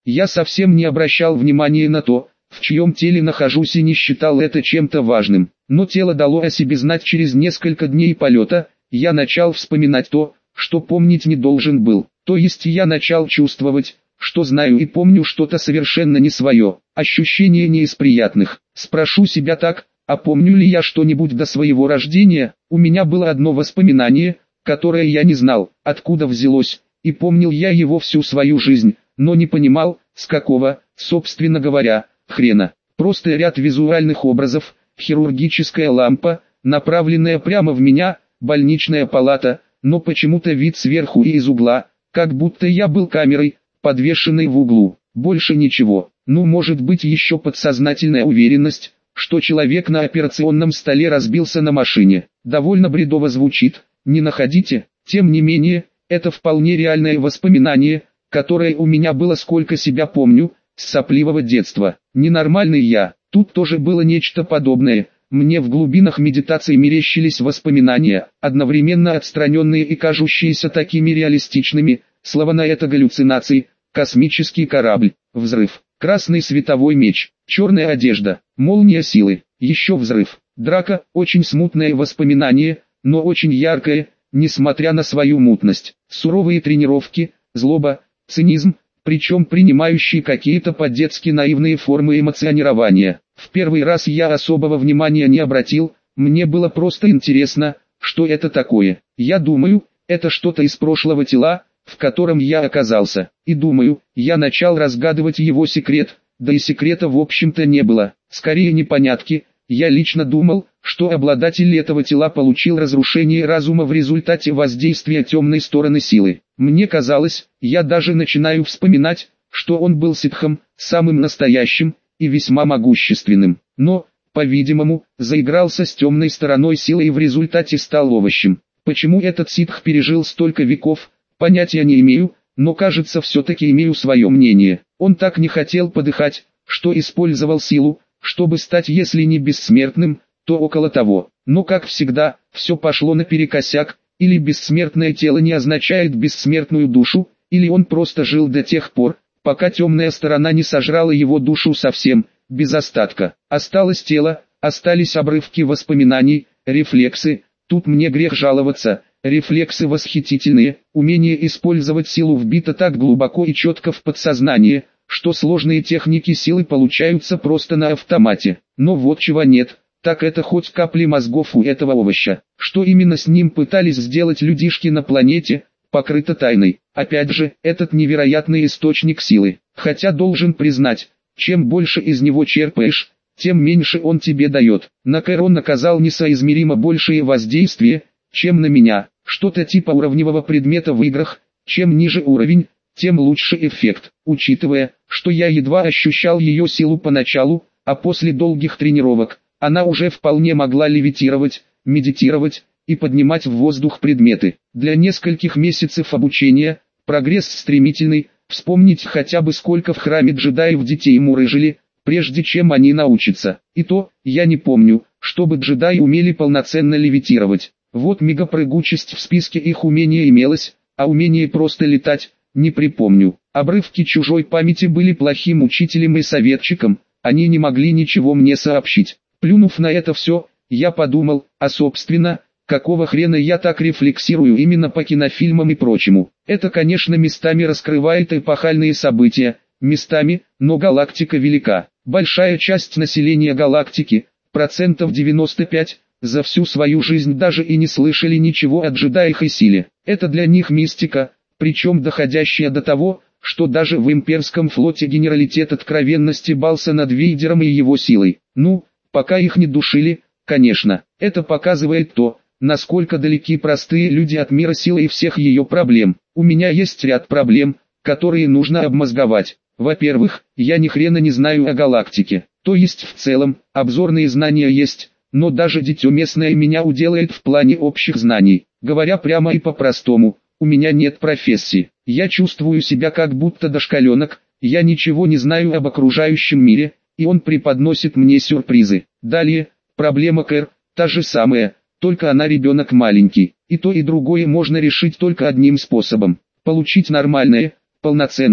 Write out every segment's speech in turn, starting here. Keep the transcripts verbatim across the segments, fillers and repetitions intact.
Я совсем не обращал внимания на то, в чьем теле нахожусь, и не считал это чем-то важным. Но тело дало о себе знать через несколько дней полета. Я начал вспоминать то, что помнить не должен был. То есть я начал чувствовать, что знаю и помню что-то совершенно не свое. Ощущение не из приятных. Спрошу себя так: а помню ли я что-нибудь до своего рождения? У меня было одно воспоминание, которое я не знал, откуда взялось, и помнил я его всю свою жизнь, но не понимал, с какого, собственно говоря, хрена. Просто ряд визуальных образов, хирургическая лампа, направленная прямо в меня, больничная палата, но почему-то вид сверху и из угла, как будто я был камерой, подвешенной в углу. Больше ничего. Ну, может быть, еще подсознательная уверенность, что человек на операционном столе разбился на машине. Довольно бредово звучит, не находите? Тем не менее, это вполне реальное воспоминание, которое у меня было, сколько себя помню, с сопливого детства. Ненормальный я. Тут тоже было нечто подобное. Мне в глубинах медитации мерещились воспоминания, одновременно отстраненные и кажущиеся такими реалистичными, словно это галлюцинации. Космический корабль, взрыв, красный световой меч, черная одежда, молния силы, еще взрыв, драка, очень смутное воспоминание, но очень яркое, несмотря на свою мутность, суровые тренировки, злоба, цинизм, причем принимающие какие-то по-детски наивные формы эмоционирования. В первый раз я особого внимания не обратил, мне было просто интересно, что это такое. Я думаю, это что-то из прошлого тела, в котором я оказался, и думаю, я начал разгадывать его секрет, да и секрета в общем-то не было, скорее непонятки. Я лично думал, что обладатель этого тела получил разрушение разума в результате воздействия темной стороны силы. Мне казалось, я даже начинаю вспоминать, что он был ситхом, самым настоящим и весьма могущественным, но, по-видимому, заигрался с темной стороной силы и в результате стал овощем. Почему этот ситх пережил столько веков, понятия не имею, но кажется, все-таки имею свое мнение. Он так не хотел подыхать, что использовал силу, чтобы стать, если не бессмертным, то около того. Но как всегда, все пошло наперекосяк, или бессмертное тело не означает бессмертную душу, или он просто жил до тех пор, пока темная сторона не сожрала его душу совсем, без остатка. Осталось тело, остались обрывки воспоминаний, рефлексы, тут мне грех жаловаться. Рефлексы восхитительные, умение использовать силу вбито так глубоко и четко в подсознание, что сложные техники силы получаются просто на автомате. Но вот чего нет, так это хоть капли мозгов у этого овоща. Что именно с ним пытались сделать людишки на планете, покрыто тайной. Опять же, этот невероятный источник силы. Хотя должен признать, чем больше из него черпаешь, тем меньше он тебе дает. На Кэр оказал несоизмеримо большее воздействие, чем на меня. Что-то типа уровневого предмета в играх. Чем ниже уровень, тем лучше эффект. Учитывая, что я едва ощущал ее силу поначалу, а после долгих тренировок, она уже вполне могла левитировать, медитировать и поднимать в воздух предметы. Для нескольких месяцев обучения, прогресс стремительный. Вспомнить хотя бы сколько в храме джедаев детей мурыжили, прежде чем они научатся. И то, я не помню, чтобы джедаи умели полноценно левитировать. Вот мегапрыгучесть в списке их умения имелось, а умение просто летать, не припомню. Обрывки чужой памяти были плохим учителем и советчиком, они не могли ничего мне сообщить. Плюнув на это все, я подумал, а собственно, какого хрена я так рефлексирую именно по кинофильмам и прочему. Это, конечно, местами раскрывает эпохальные события, местами, но галактика велика. Большая часть населения галактики, процентов девяносто пять, за всю свою жизнь даже и не слышали ничего о джедаях и силе. Это для них мистика, причем доходящая до того, что даже в имперском флоте генералитет откровенно стебался над Вейдером и его силой. Ну, пока их не душили, конечно. Это показывает то, насколько далеки простые люди от мира силы и всех ее проблем. У меня есть ряд проблем, которые нужно обмозговать. Во-первых, я ни хрена не знаю о галактике. То есть в целом, обзорные знания есть, но даже дитё местное меня уделает в плане общих знаний. Говоря прямо и по-простому, у меня нет профессии. Я чувствую себя как будто дошколенок, я ничего не знаю об окружающем мире, и он преподносит мне сюрпризы. Далее, проблема Кэр, та же самая, только она ребенок маленький. И то и другое можно решить только одним способом. Получить нормальное, полноценное,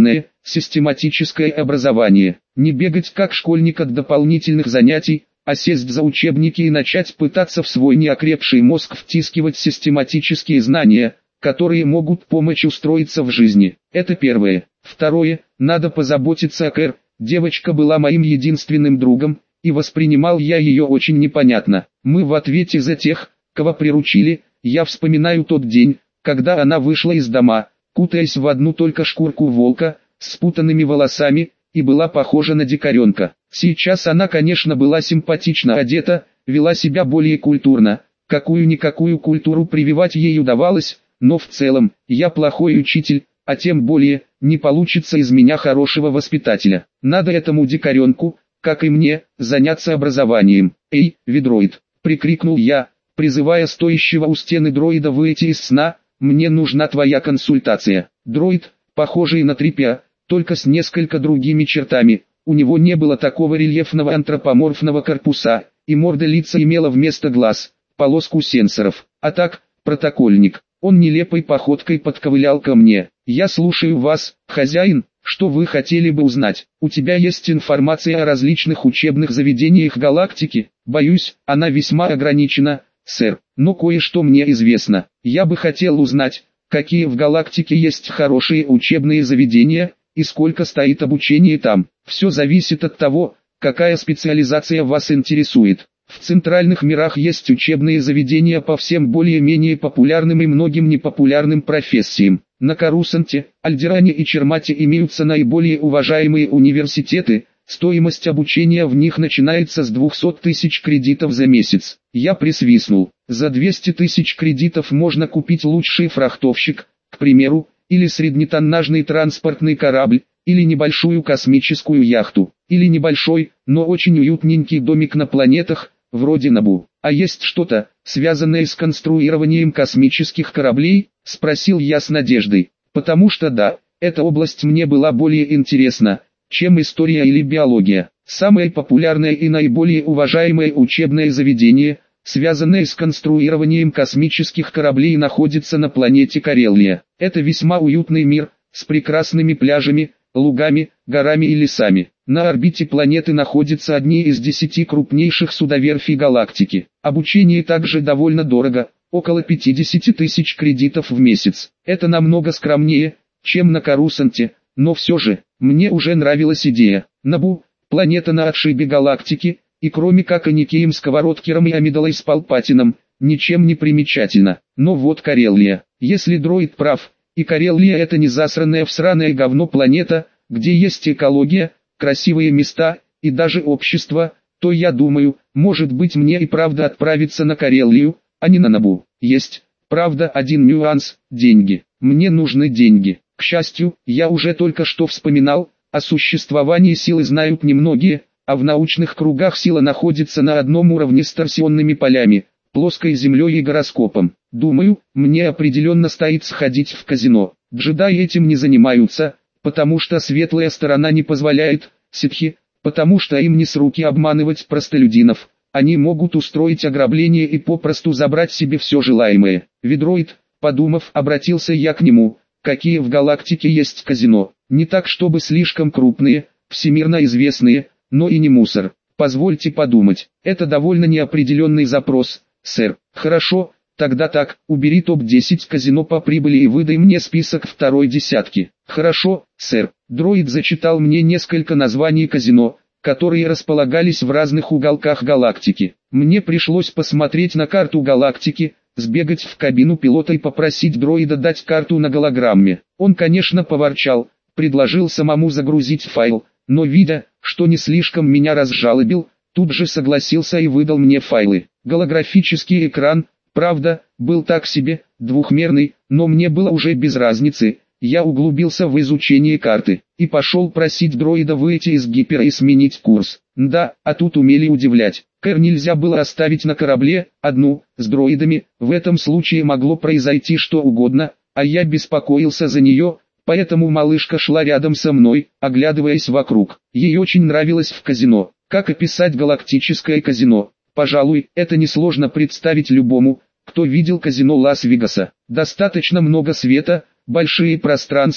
систематическое образование. Не бегать как школьник от дополнительных занятий, а сесть за учебники и начать пытаться в свой неокрепший мозг втискивать систематические знания, которые могут помочь устроиться в жизни. Это первое. Второе, надо позаботиться о Кэр. Девочка была моим единственным другом, и воспринимал я ее очень непонятно. Мы в ответе за тех, кого приручили. Я вспоминаю тот день, когда она вышла из дома, кутаясь в одну только шкурку волка, с спутанными волосами, и была похожа на дикаренка. Сейчас она, конечно, была симпатично одета, вела себя более культурно, какую-никакую культуру прививать ей удавалось, но в целом, я плохой учитель, а тем более, не получится из меня хорошего воспитателя. Надо этому дикаренку, как и мне, заняться образованием. «Эй, ведроид!» — прикрикнул я, призывая стоящего у стены дроида выйти из сна. «Мне нужна твоя консультация». Дроид, похожий на тряпья, только с несколько другими чертами. У него не было такого рельефного антропоморфного корпуса, и морда лица имела вместо глаз полоску сенсоров. А так, протокольник. Он нелепой походкой подковылял ко мне. «Я слушаю вас, хозяин, что вы хотели бы узнать? У тебя есть информация о различных учебных заведениях галактики?» «Боюсь, она весьма ограничена, сэр, но кое-что мне известно. Я бы хотел узнать, какие в галактике есть хорошие учебные заведения, и сколько стоит обучение там. Все зависит от того, какая специализация вас интересует. В центральных мирах есть учебные заведения по всем более-менее популярным и многим непопулярным профессиям. На Корусанте, Альдеране и Чермате имеются наиболее уважаемые университеты, стоимость обучения в них начинается с двухсот тысяч кредитов за месяц. Я присвистнул. За двести тысяч кредитов можно купить лучший фрахтовщик, к примеру, или среднетоннажный транспортный корабль, или небольшую космическую яхту, или небольшой, но очень уютненький домик на планетах, вроде Набу. «А есть что-то, связанное с конструированием космических кораблей?» — спросил я с надеждой. «Потому что да, эта область мне была более интересна, чем история или биология. Самое популярное и наиболее уважаемое учебное заведение, связанное с конструированием космических кораблей, находится на планете Карелия. Это весьма уютный мир, с прекрасными пляжами, лугами, горами и лесами. На орбите планеты находятся одни из десяти крупнейших судоверфей галактики. Обучение также довольно дорого, около пятидесяти тысяч кредитов в месяц. Это намного скромнее, чем на Корусанте, но все же, мне уже нравилась идея. Набу, планета на отшибе галактики, и кроме как Аникеем Сковородкером и Амидалой с Палпатином, ничем не примечательно. Но вот Карелия. Если дроид прав, и Карелия это не засранное всраное говно планета, где есть экология, красивые места, и даже общество, то я думаю, может быть мне и правда отправиться на Карелию, а не на Набу. Есть, правда, один нюанс – деньги. Мне нужны деньги. К счастью, я уже только что вспоминал, о существовании силы знают немногие, а в научных кругах сила находится на одном уровне с торсионными полями, плоской землей и гороскопом. Думаю, мне определенно стоит сходить в казино. Джедаи этим не занимаются, потому что светлая сторона не позволяет, ситхи, потому что им не с руки обманывать простолюдинов. Они могут устроить ограбление и попросту забрать себе все желаемое. Ведроид, подумав, обратился я к нему. Какие в галактике есть казино? Не так чтобы слишком крупные, всемирно известные, но и не мусор. Позвольте подумать. Это довольно неопределенный запрос, сэр. Хорошо, тогда так, убери топ десять казино по прибыли и выдай мне список второй десятки. Хорошо, сэр. Дроид зачитал мне несколько названий казино, которые располагались в разных уголках галактики. Мне пришлось посмотреть на карту галактики, сбегать в кабину пилота и попросить дроида дать карту на голограмме. Он, конечно, поворчал, предложил самому загрузить файл, но видя, что не слишком меня разжалобил, тут же согласился и выдал мне файлы. Голографический экран, правда, был так себе, двухмерный, но мне было уже без разницы. Я углубился в изучение карты, и пошел просить дроида выйти из гипера и сменить курс. Да, а тут умели удивлять. Кэр нельзя было оставить на корабле, одну, с дроидами, в этом случае могло произойти что угодно, а я беспокоился за нее, поэтому малышка шла рядом со мной, оглядываясь вокруг. Ей очень нравилось в казино. Как описать галактическое казино? Пожалуй, это несложно представить любому, кто видел казино Лас-Вегаса. Достаточно много света, большие пространства,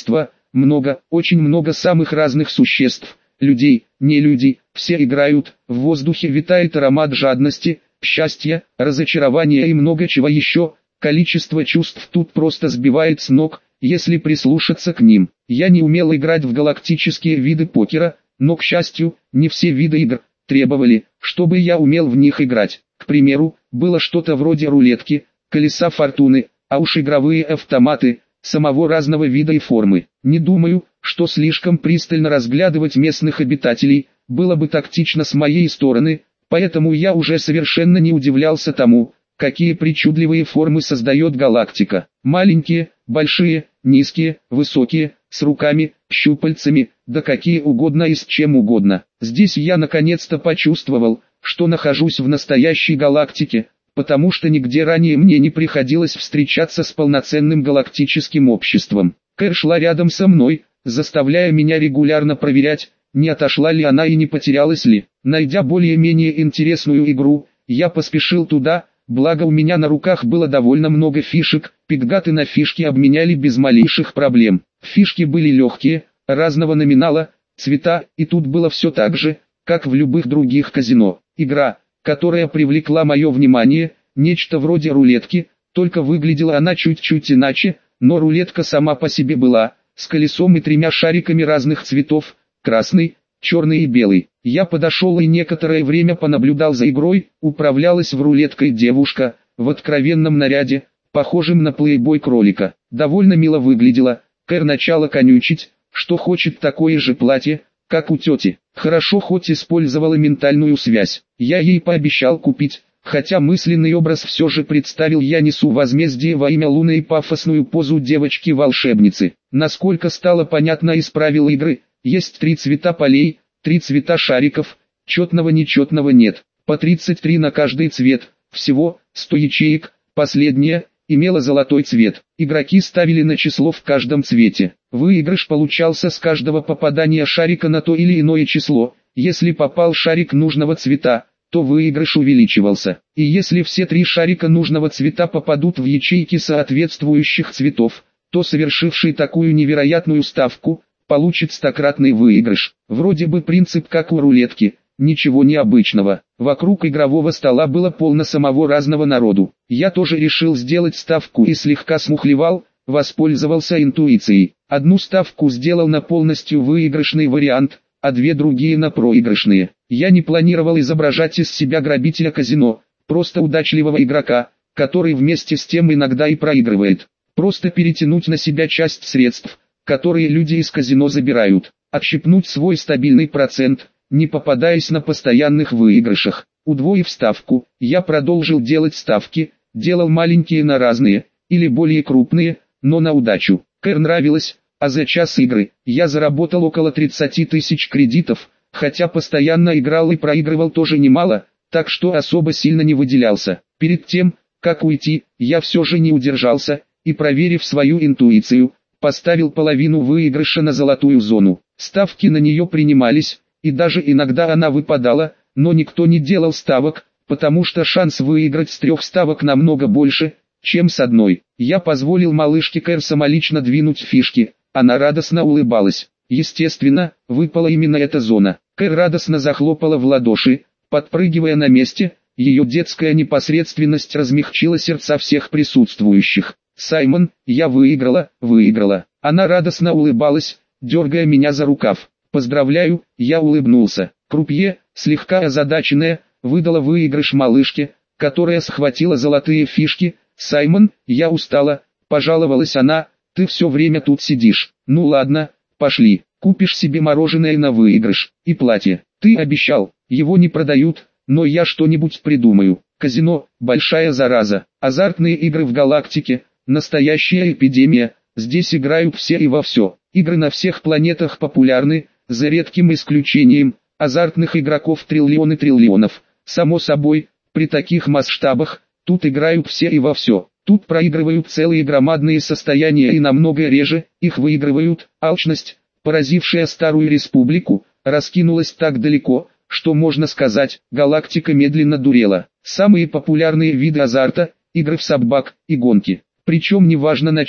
много, очень много самых разных существ, людей, не люди, все играют, в воздухе витает аромат жадности, счастья, разочарования и много чего еще. Количество чувств тут просто сбивает с ног, если прислушаться к ним. Я не умел играть в галактические виды покера, но, к счастью, не все виды игр требовали, чтобы я умел в них играть. К примеру, было что-то вроде рулетки, колеса фортуны, а уж игровые автоматы, самого разного вида и формы. Не думаю, что слишком пристально разглядывать местных обитателей, было бы тактично с моей стороны, поэтому я уже совершенно не удивлялся тому, какие причудливые формы создает галактика. Маленькие, большие, низкие, высокие, с руками, щупальцами, да какие угодно и с чем угодно. Здесь я наконец-то почувствовал, что нахожусь в настоящей галактике, потому что нигде ранее мне не приходилось встречаться с полноценным галактическим обществом. Кэр шла рядом со мной, заставляя меня регулярно проверять, не отошла ли она и не потерялась ли. Найдя более-менее интересную игру, я поспешил туда, благо у меня на руках было довольно много фишек, пикгаты на фишки обменяли без малейших проблем. Фишки были легкие, разного номинала, цвета, и тут было все так же, как в любых других казино. Игра, которая привлекла мое внимание, нечто вроде рулетки, только выглядела она чуть-чуть иначе, но рулетка сама по себе была, с колесом и тремя шариками разных цветов, красный, черный и белый. Я подошел и некоторое время понаблюдал за игрой. Управлялась в рулеткой девушка, в откровенном наряде, похожем на плейбой кролика. Довольно мило выглядела. Кэр начала конючить, что хочет такое же платье, как у тети. Хорошо хоть использовала ментальную связь. Я ей пообещал купить, хотя мысленный образ все же представил: я несу возмездие во имя Луны и пафосную позу девочки-волшебницы. Насколько стало понятно из правил игры, есть три цвета полей, три цвета шариков, четного-нечетного нет, по тридцать три на каждый цвет, всего сто ячеек, последняя имела золотой цвет. Игроки ставили на число в каждом цвете. Выигрыш получался с каждого попадания шарика на то или иное число. Если попал шарик нужного цвета, то выигрыш увеличивался. И если все три шарика нужного цвета попадут в ячейки соответствующих цветов, то совершивший такую невероятную ставку получит стократный выигрыш. Вроде бы принцип как у рулетки, ничего необычного. Вокруг игрового стола было полно самого разного народу. Я тоже решил сделать ставку и слегка смухлевал, воспользовался интуицией. Одну ставку сделал на полностью выигрышный вариант, а две другие на проигрышные. Я не планировал изображать из себя грабителя казино, просто удачливого игрока, который вместе с тем иногда и проигрывает. Просто перетянуть на себя часть средств, которые люди из казино забирают, отщипнуть свой стабильный процент, не попадаясь на постоянных выигрышах. Удвоив ставку, я продолжил делать ставки, делал маленькие на разные, или более крупные, но на удачу. Кэр нравилось, а за час игры я заработал около тридцати тысяч кредитов, хотя постоянно играл и проигрывал тоже немало, так что особо сильно не выделялся. Перед тем, как уйти, я все же не удержался, и, проверив свою интуицию, поставил половину выигрыша на золотую зону. Ставки на нее принимались, и даже иногда она выпадала, но никто не делал ставок, потому что шанс выиграть с трех ставок намного больше, чем с одной. Я позволил малышке Кэр самолично двинуть фишки, она радостно улыбалась. Естественно, выпала именно эта зона. Кэр радостно захлопала в ладоши, подпрыгивая на месте, ее детская непосредственность размягчила сердца всех присутствующих. «Саймон, я выиграла, выиграла». Она радостно улыбалась, дергая меня за рукав. «Поздравляю», я улыбнулся. Крупье, слегка озадаченная, выдала выигрыш малышке, которая схватила золотые фишки. «Саймон, я устала», пожаловалась она, «ты все время тут сидишь». «Ну ладно, пошли, купишь себе мороженое на выигрыш, и платье. Ты обещал, его не продают, но я что-нибудь придумаю». Казино – большая зараза. Азартные игры в галактике – настоящая эпидемия. Здесь играют все и во все. Игры на всех планетах популярны, за редким исключением. Азартных игроков триллионы триллионов. Само собой, при таких масштабах, тут играют все и во все. Тут проигрывают целые громадные состояния и намного реже их выигрывают. Алчность, поразившая Старую Республику, раскинулась так далеко, что можно сказать, галактика медленно дурела. Самые популярные виды азарта – игры в собак и гонки. Причем неважно на чем,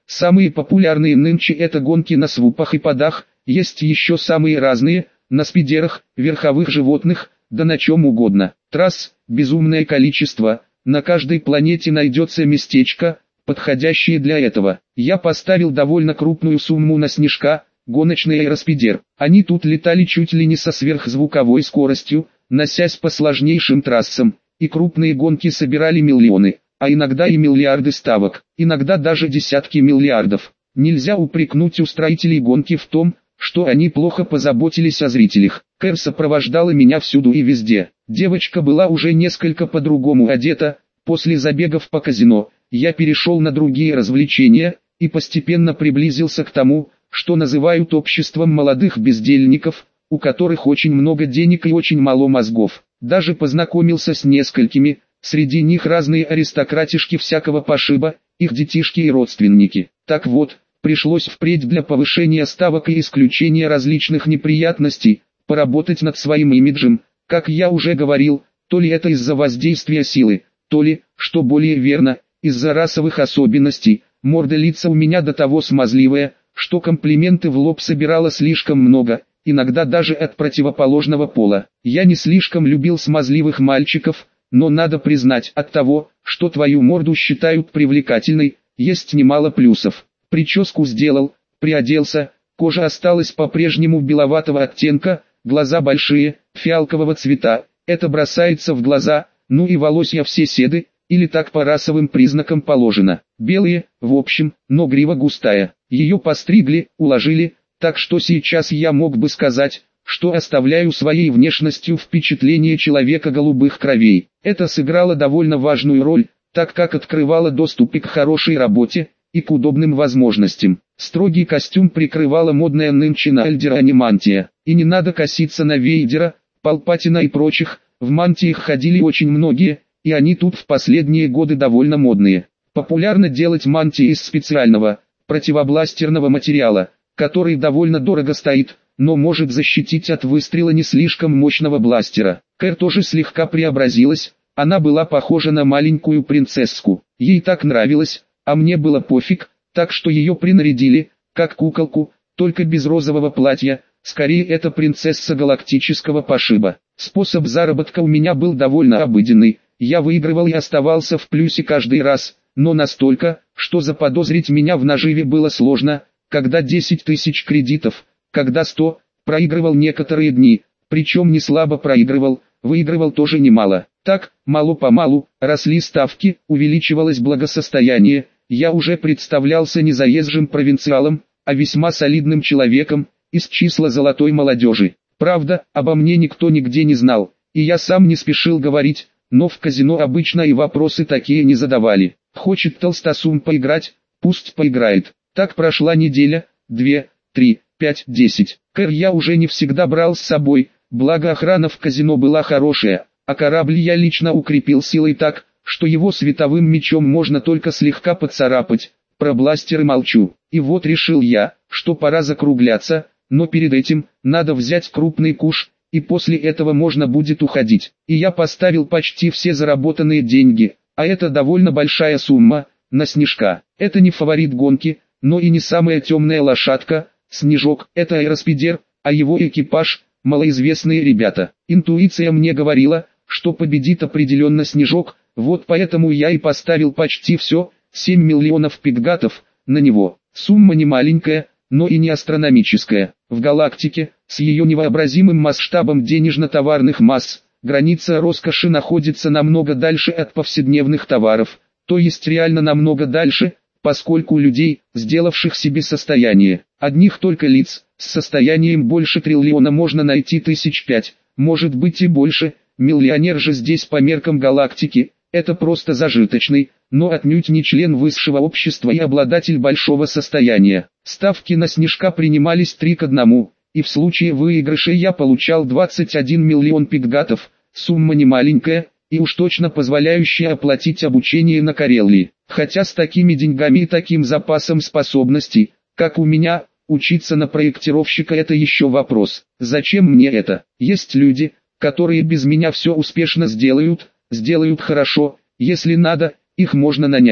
Самые популярные нынче это гонки на свупах и подах, есть еще самые разные, на спидерах, верховых животных, да на чем угодно. Трасс, безумное количество, на каждой планете найдется местечко, подходящее для этого. Я поставил довольно крупную сумму на снежка, гоночный аэроспидер. Они тут летали чуть ли не со сверхзвуковой скоростью, носясь по сложнейшим трассам, и крупные гонки собирали миллионы, а иногда и миллиарды ставок, иногда даже десятки миллиардов. Нельзя упрекнуть устроителей гонки в том, что они плохо позаботились о зрителях. Кэр сопровождала меня всюду и везде. Девочка была уже несколько по-другому одета. После забегов по казино, я перешел на другие развлечения, и постепенно приблизился к тому, что называют обществом молодых бездельников, у которых очень много денег и очень мало мозгов. Даже познакомился с несколькими, среди них разные аристократишки всякого пошиба, их детишки и родственники. Так вот, пришлось впредь для повышения ставок и исключения различных неприятностей, поработать над своим имиджем, как я уже говорил, то ли это из-за воздействия силы, то ли, что более верно, из-за расовых особенностей. Морда лица у меня до того смазливая, что комплименты в лоб собирала слишком много, иногда даже от противоположного пола. Я не слишком любил смазливых мальчиков, но надо признать, от того, что твою морду считают привлекательной, есть немало плюсов. Прическу сделал, приоделся, кожа осталась по-прежнему беловатого оттенка, глаза большие, фиалкового цвета, это бросается в глаза, ну и волосья все седы, или так по расовым признакам положено. Белые, в общем, но грива густая. Ее постригли, уложили, так что сейчас я мог бы сказать, что оставляю своей внешностью впечатление человека голубых кровей. Это сыграло довольно важную роль, так как открывало доступ и к хорошей работе, и к удобным возможностям. Строгий костюм прикрывала модная нынче на Альдеране мантия. И не надо коситься на Вейдера, Палпатина и прочих, в мантиях ходили очень многие, и они тут в последние годы довольно модные. Популярно делать мантии из специального, противобластерного материала, который довольно дорого стоит, но может защитить от выстрела не слишком мощного бластера. Кэр тоже слегка преобразилась, она была похожа на маленькую принцесску. Ей так нравилось, а мне было пофиг, так что ее принарядили, как куколку, только без розового платья, скорее это принцесса галактического пошиба. Способ заработка у меня был довольно обыденный, я выигрывал и оставался в плюсе каждый раз, но настолько, что заподозрить меня в наживе было сложно, когда десять тысяч кредитов, когда сто, проигрывал некоторые дни, причем не слабо проигрывал, выигрывал тоже немало. Так, мало-помалу, росли ставки, увеличивалось благосостояние, я уже представлялся не заезжим провинциалом, а весьма солидным человеком, из числа золотой молодежи. Правда, обо мне никто нигде не знал, и я сам не спешил говорить, но в казино обычно и вопросы такие не задавали. Хочет толстосум поиграть, пусть поиграет. Так прошла неделя, две, три, пять, десять. Кэр я уже не всегда брал с собой, благо охрана в казино была хорошая, а корабль я лично укрепил силой так, что его световым мечом можно только слегка поцарапать. Про бластеры молчу. И вот решил я, что пора закругляться, но перед этим надо взять крупный куш, и после этого можно будет уходить. И я поставил почти все заработанные деньги, а это довольно большая сумма, на Снежка. Это не фаворит гонки, но и не самая темная лошадка. Снежок – это аэроспидер, а его экипаж – малоизвестные ребята. Интуиция мне говорила, что победит определенно Снежок, вот поэтому я и поставил почти все, семь миллионов пикгатов, на него. Сумма не маленькая, но и не астрономическая. В галактике, с ее невообразимым масштабом денежно-товарных масс, граница роскоши находится намного дальше от повседневных товаров, то есть реально намного дальше, поскольку людей, сделавших себе состояние, одних только лиц, с состоянием больше триллиона можно найти тысяч пять, может быть и больше. Миллионер же здесь по меркам галактики, это просто зажиточный, но отнюдь не член высшего общества и обладатель большого состояния. Ставки на Снежка принимались три к одному, и в случае выигрыша я получал двадцать один миллион пикгатов, сумма не маленькая, и уж точно позволяющая оплатить обучение на Карелии. Хотя с такими деньгами и таким запасом способностей, как у меня, учиться на проектировщика это еще вопрос. Зачем мне это? Есть люди, которые без меня все успешно сделают, сделают хорошо, если надо, их можно нанять.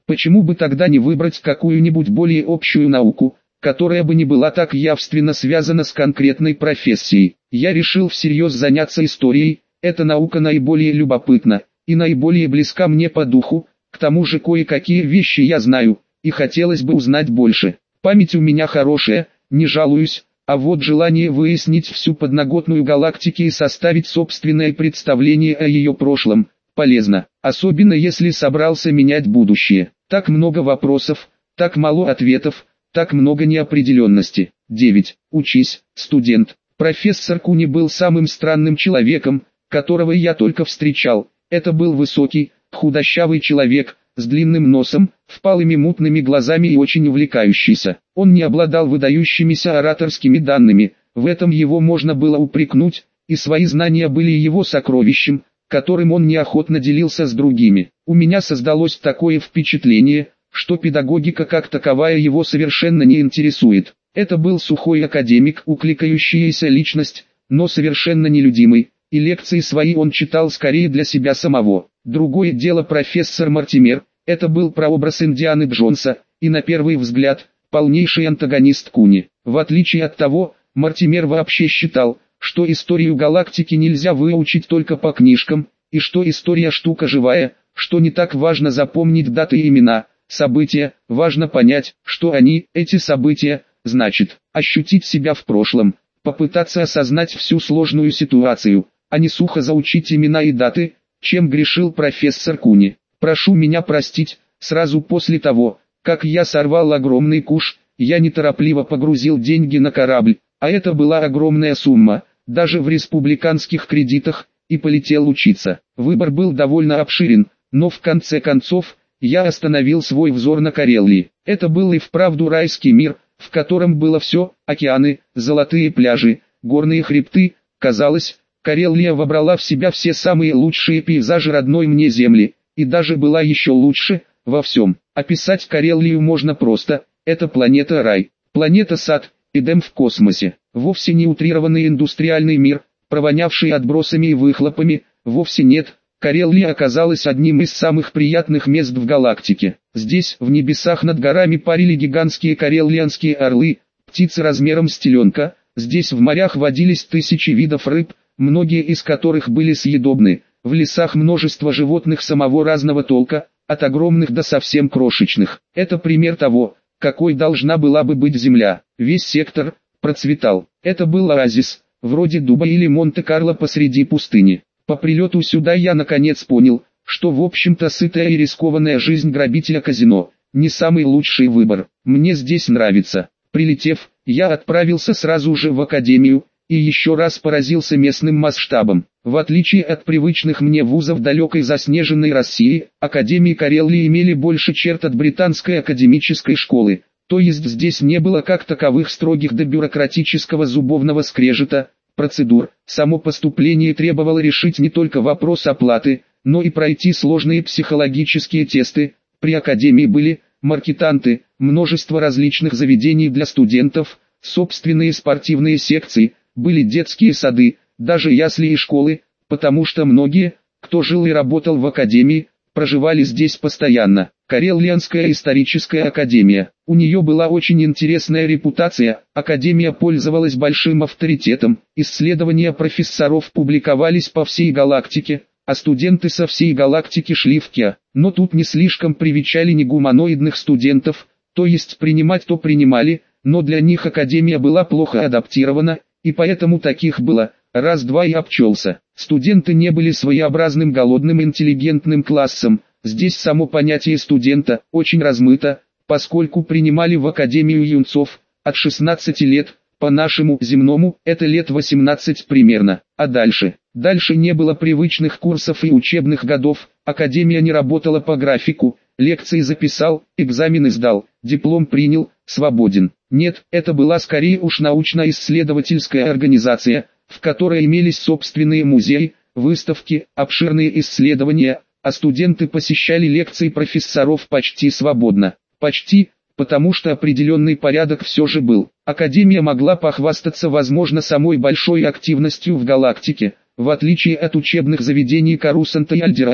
Почему бы тогда не выбрать какую-нибудь более общую науку, которая бы не была так явственно связана с конкретной профессией? Я решил всерьез заняться историей, эта наука наиболее любопытна и наиболее близка мне по духу, к тому же кое-какие вещи я знаю, и хотелось бы узнать больше. Память у меня хорошая, не жалуюсь, а вот желание выяснить всю подноготную галактики и составить собственное представление о ее прошлом полезно, особенно если собрался менять будущее. Так много вопросов, так мало ответов, так много неопределенности. девять. Учись, студент. Профессор Куни был самым странным человеком, которого я только встречал. Это был высокий, худощавый человек, с длинным носом, впалыми мутными глазами и очень увлекающийся. Он не обладал выдающимися ораторскими данными, в этом его можно было упрекнуть, и свои знания были его сокровищем, которым он неохотно делился с другими. У меня создалось такое впечатление, что педагогика как таковая его совершенно не интересует. Это был сухой академик, укликающаяся личность, но совершенно нелюдимый, и лекции свои он читал скорее для себя самого. Другое дело профессор Мортимер, это был прообраз Индианы Джонса, и на первый взгляд, полнейший антагонист Куни. В отличие от того, Мортимер вообще считал, что историю галактики нельзя выучить только по книжкам, и что история штука живая, что не так важно запомнить даты и имена, события, важно понять, что они, эти события, значит, ощутить себя в прошлом, попытаться осознать всю сложную ситуацию, а не сухо заучить имена и даты, чем грешил профессор Куни. Прошу меня простить, сразу после того, как я сорвал огромный куш, я неторопливо погрузил деньги на корабль, а это была огромная сумма, даже в республиканских кредитах, и полетел учиться. Выбор был довольно обширен, но в конце концов, я остановил свой взор на Карелии. Это был и вправду райский мир, в котором было все: океаны, золотые пляжи, горные хребты. Казалось, Карелия вобрала в себя все самые лучшие пейзажи родной мне земли, и даже была еще лучше во всем. Описать Карелию можно просто: это планета-рай, планета-сад, Эдем в космосе. Вовсе не утрированный индустриальный мир, провонявший отбросами и выхлопами, вовсе нет. Карелия оказалась одним из самых приятных мест в галактике. Здесь, в небесах над горами, парили гигантские карелианские орлы, птицы размером с теленка. Здесь в морях водились тысячи видов рыб, многие из которых были съедобны. В лесах множество животных самого разного толка, от огромных до совсем крошечных. Это пример того, какой должна была бы быть Земля. Весь сектор процветал. Это был оазис, вроде Дуба или Монте-Карло посреди пустыни. По прилету сюда я наконец понял, что в общем-то сытая и рискованная жизнь грабителя казино не самый лучший выбор. Мне здесь нравится. Прилетев, я отправился сразу же в академию, и еще раз поразился местным масштабом. В отличие от привычных мне вузов далекой заснеженной России, академии Карелии имели больше черт от британской академической школы, то есть здесь не было как таковых строгих до бюрократического зубовного скрежета процедур. Само поступление требовало решить не только вопрос оплаты, но и пройти сложные психологические тесты. При академии были маркетанты, множество различных заведений для студентов, собственные спортивные секции, были детские сады, даже ясли и школы, потому что многие, кто жил и работал в академии, проживали здесь постоянно. Карелианская историческая академия. У нее была очень интересная репутация, академия пользовалась большим авторитетом, исследования профессоров публиковались по всей галактике, а студенты со всей галактики шли в КИА. Но тут не слишком привечали негуманоидных студентов, то есть принимать то принимали, но для них академия была плохо адаптирована, и поэтому таких было раз-два и обчелся. Студенты не были своеобразным голодным интеллигентным классом. Здесь само понятие студента очень размыто, поскольку принимали в академию юнцов от шестнадцати лет, по-нашему земному это лет восемнадцать примерно, а дальше. Дальше не было привычных курсов и учебных годов, академия не работала по графику, лекции записал, экзамены сдал, диплом принял, свободен. Нет, это была скорее уж научно-исследовательская организация, в которой имелись собственные музеи, выставки, обширные исследования, а студенты посещали лекции профессоров почти свободно. Почти, потому что определенный порядок все же был. Академия могла похвастаться возможно самой большой активностью в галактике. В отличие от учебных заведений Карусанта и Альдерана,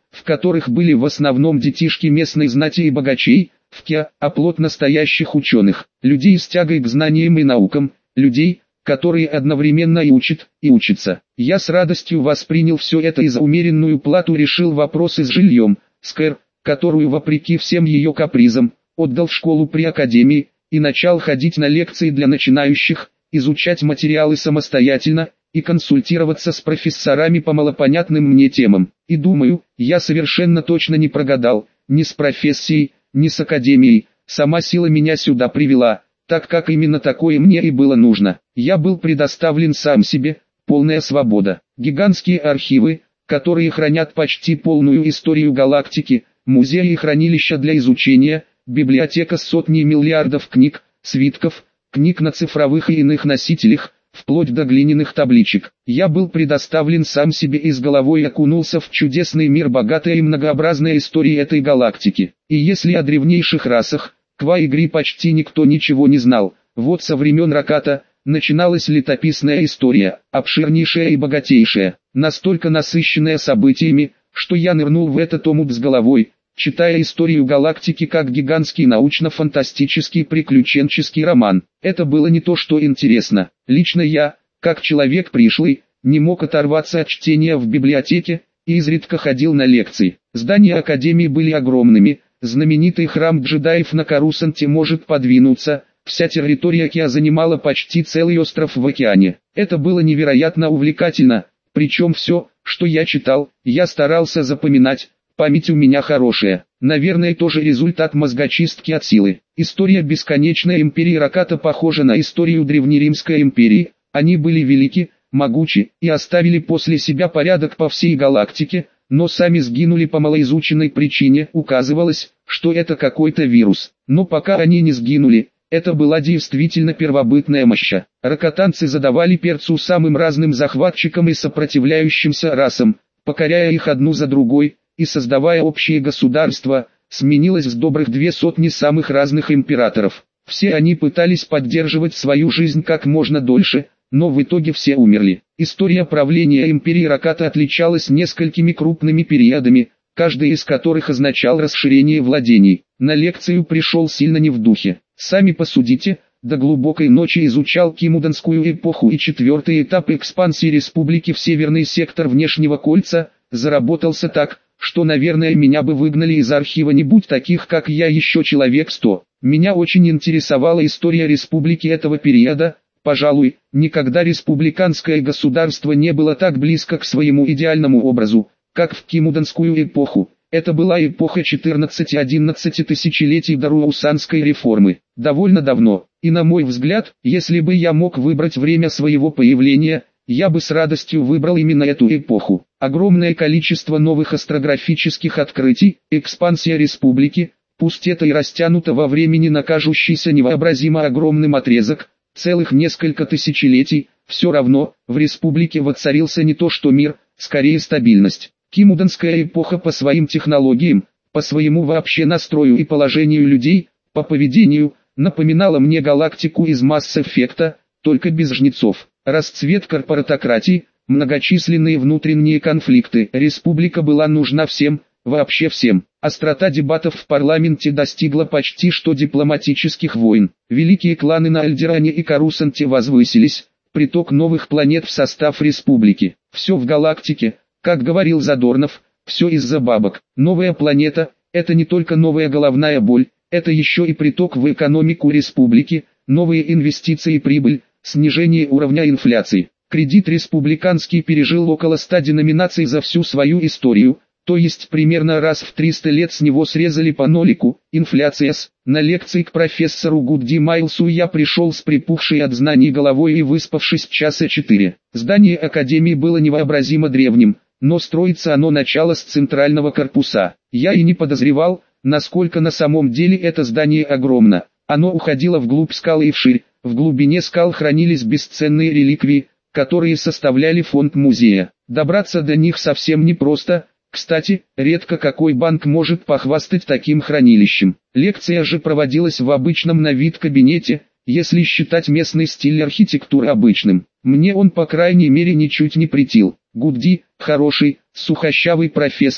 в которых были в основном детишки местной знати и богачей, в Киа, оплот настоящих ученых, людей с тягой к знаниям и наукам, людей, которые одновременно и учат, и учатся. Я с радостью воспринял все это и за умеренную плату решил вопросы с жильем, с Кэр, которую вопреки всем ее капризам, отдал в школу при академии, и начал ходить на лекции для начинающих, изучать материалы самостоятельно, и консультироваться с профессорами по малопонятным мне темам. И думаю, я совершенно точно не прогадал, ни с профессией, ни с академией, сама сила меня сюда привела, так как именно такое мне и было нужно. Я был предоставлен сам себе, полная свобода. Гигантские архивы, которые хранят почти полную историю галактики, музеи и хранилища для изучения, библиотека с сотней миллиардов книг, свитков, книг на цифровых и иных носителях, вплоть до глиняных табличек. Я был предоставлен сам себе и с головой окунулся в чудесный мир, богатая и многообразная истории этой галактики. И если о древнейших расах, Ква-Игри почти никто ничего не знал, вот со времен Раката начиналась летописная история, обширнейшая и богатейшая, настолько насыщенная событиями, что я нырнул в этот омут с головой, читая историю галактики как гигантский научно-фантастический приключенческий роман. Это было не то что интересно. Лично я, как человек пришлый, не мог оторваться от чтения в библиотеке, и изредка ходил на лекции. Здания Академии были огромными, знаменитый храм джедаев на Корусанте может подвинуться, вся территория Киа занимала почти целый остров в океане. Это было невероятно увлекательно, причем все, что я читал, я старался запоминать. Память у меня хорошая, наверное, тоже результат мозгочистки от силы. История бесконечной империи Раката похожа на историю древнеримской империи, они были велики, могучи и оставили после себя порядок по всей галактике, но сами сгинули по малоизученной причине, указывалось, что это какой-то вирус. Но пока они не сгинули, это была действительно первобытная мощь. Ракатанцы задавали перцу самым разным захватчикам и сопротивляющимся расам, покоряя их одну за другой, и создавая общее государство, сменилось с добрых две сотни самых разных императоров. Все они пытались поддерживать свою жизнь как можно дольше, но в итоге все умерли. История правления империи Раката отличалась несколькими крупными периодами, каждый из которых означал расширение владений. На лекцию пришел сильно не в духе. Сами посудите, до глубокой ночи изучал Кимуданскую эпоху и четвертый этап экспансии республики в северный сектор внешнего кольца, заработался так, что, наверное, меня бы выгнали из архива, не будь таких, как я, еще человек сто. Меня очень интересовала история республики этого периода. Пожалуй, никогда республиканское государство не было так близко к своему идеальному образу, как в Кимуданскую эпоху. Это была эпоха четырнадцати-одиннадцати тысячелетий до Руаусанской реформы. Довольно давно, и на мой взгляд, если бы я мог выбрать время своего появления, я бы с радостью выбрал именно эту эпоху. Огромное количество новых астрографических открытий, экспансия республики, пусть это и растянуто во времени на кажущийся невообразимо огромным отрезок, целых несколько тысячелетий, все равно, в республике воцарился не то что мир, скорее стабильность. Кимуданская эпоха по своим технологиям, по своему вообще настрою и положению людей, по поведению, напоминала мне галактику из Mass Effect, только без жнецов. Расцвет корпоратократии, многочисленные внутренние конфликты. Республика была нужна всем, вообще всем. Острота дебатов в парламенте достигла почти что дипломатических войн. Великие кланы на Альдеране и Корусанте возвысились, приток новых планет в состав республики. Все в галактике, как говорил Задорнов, все из-за бабок. Новая планета – это не только новая головная боль, это еще и приток в экономику республики, новые инвестиции и прибыль, снижение уровня инфляции. Кредит республиканский пережил около ста деноминаций за всю свою историю, то есть примерно раз в триста лет с него срезали по нолику. Инфляция с. На лекции к профессору Гудди Майлсу я пришел с припухшей от знаний головой и выспавшись часа четыре. Здание Академии было невообразимо древним, но строится оно начало с центрального корпуса. Я и не подозревал, насколько на самом деле это здание огромно. Оно уходило вглубь скалы и вширь, в глубине скал хранились бесценные реликвии, которые составляли фонд музея. Добраться до них совсем непросто. Кстати, редко какой банк может похвастать таким хранилищем. Лекция же проводилась в обычном на вид кабинете, если считать местный стиль архитектуры обычным. Мне он по крайней мере ничуть не претил. Гудди, хороший, сухощавый профессор,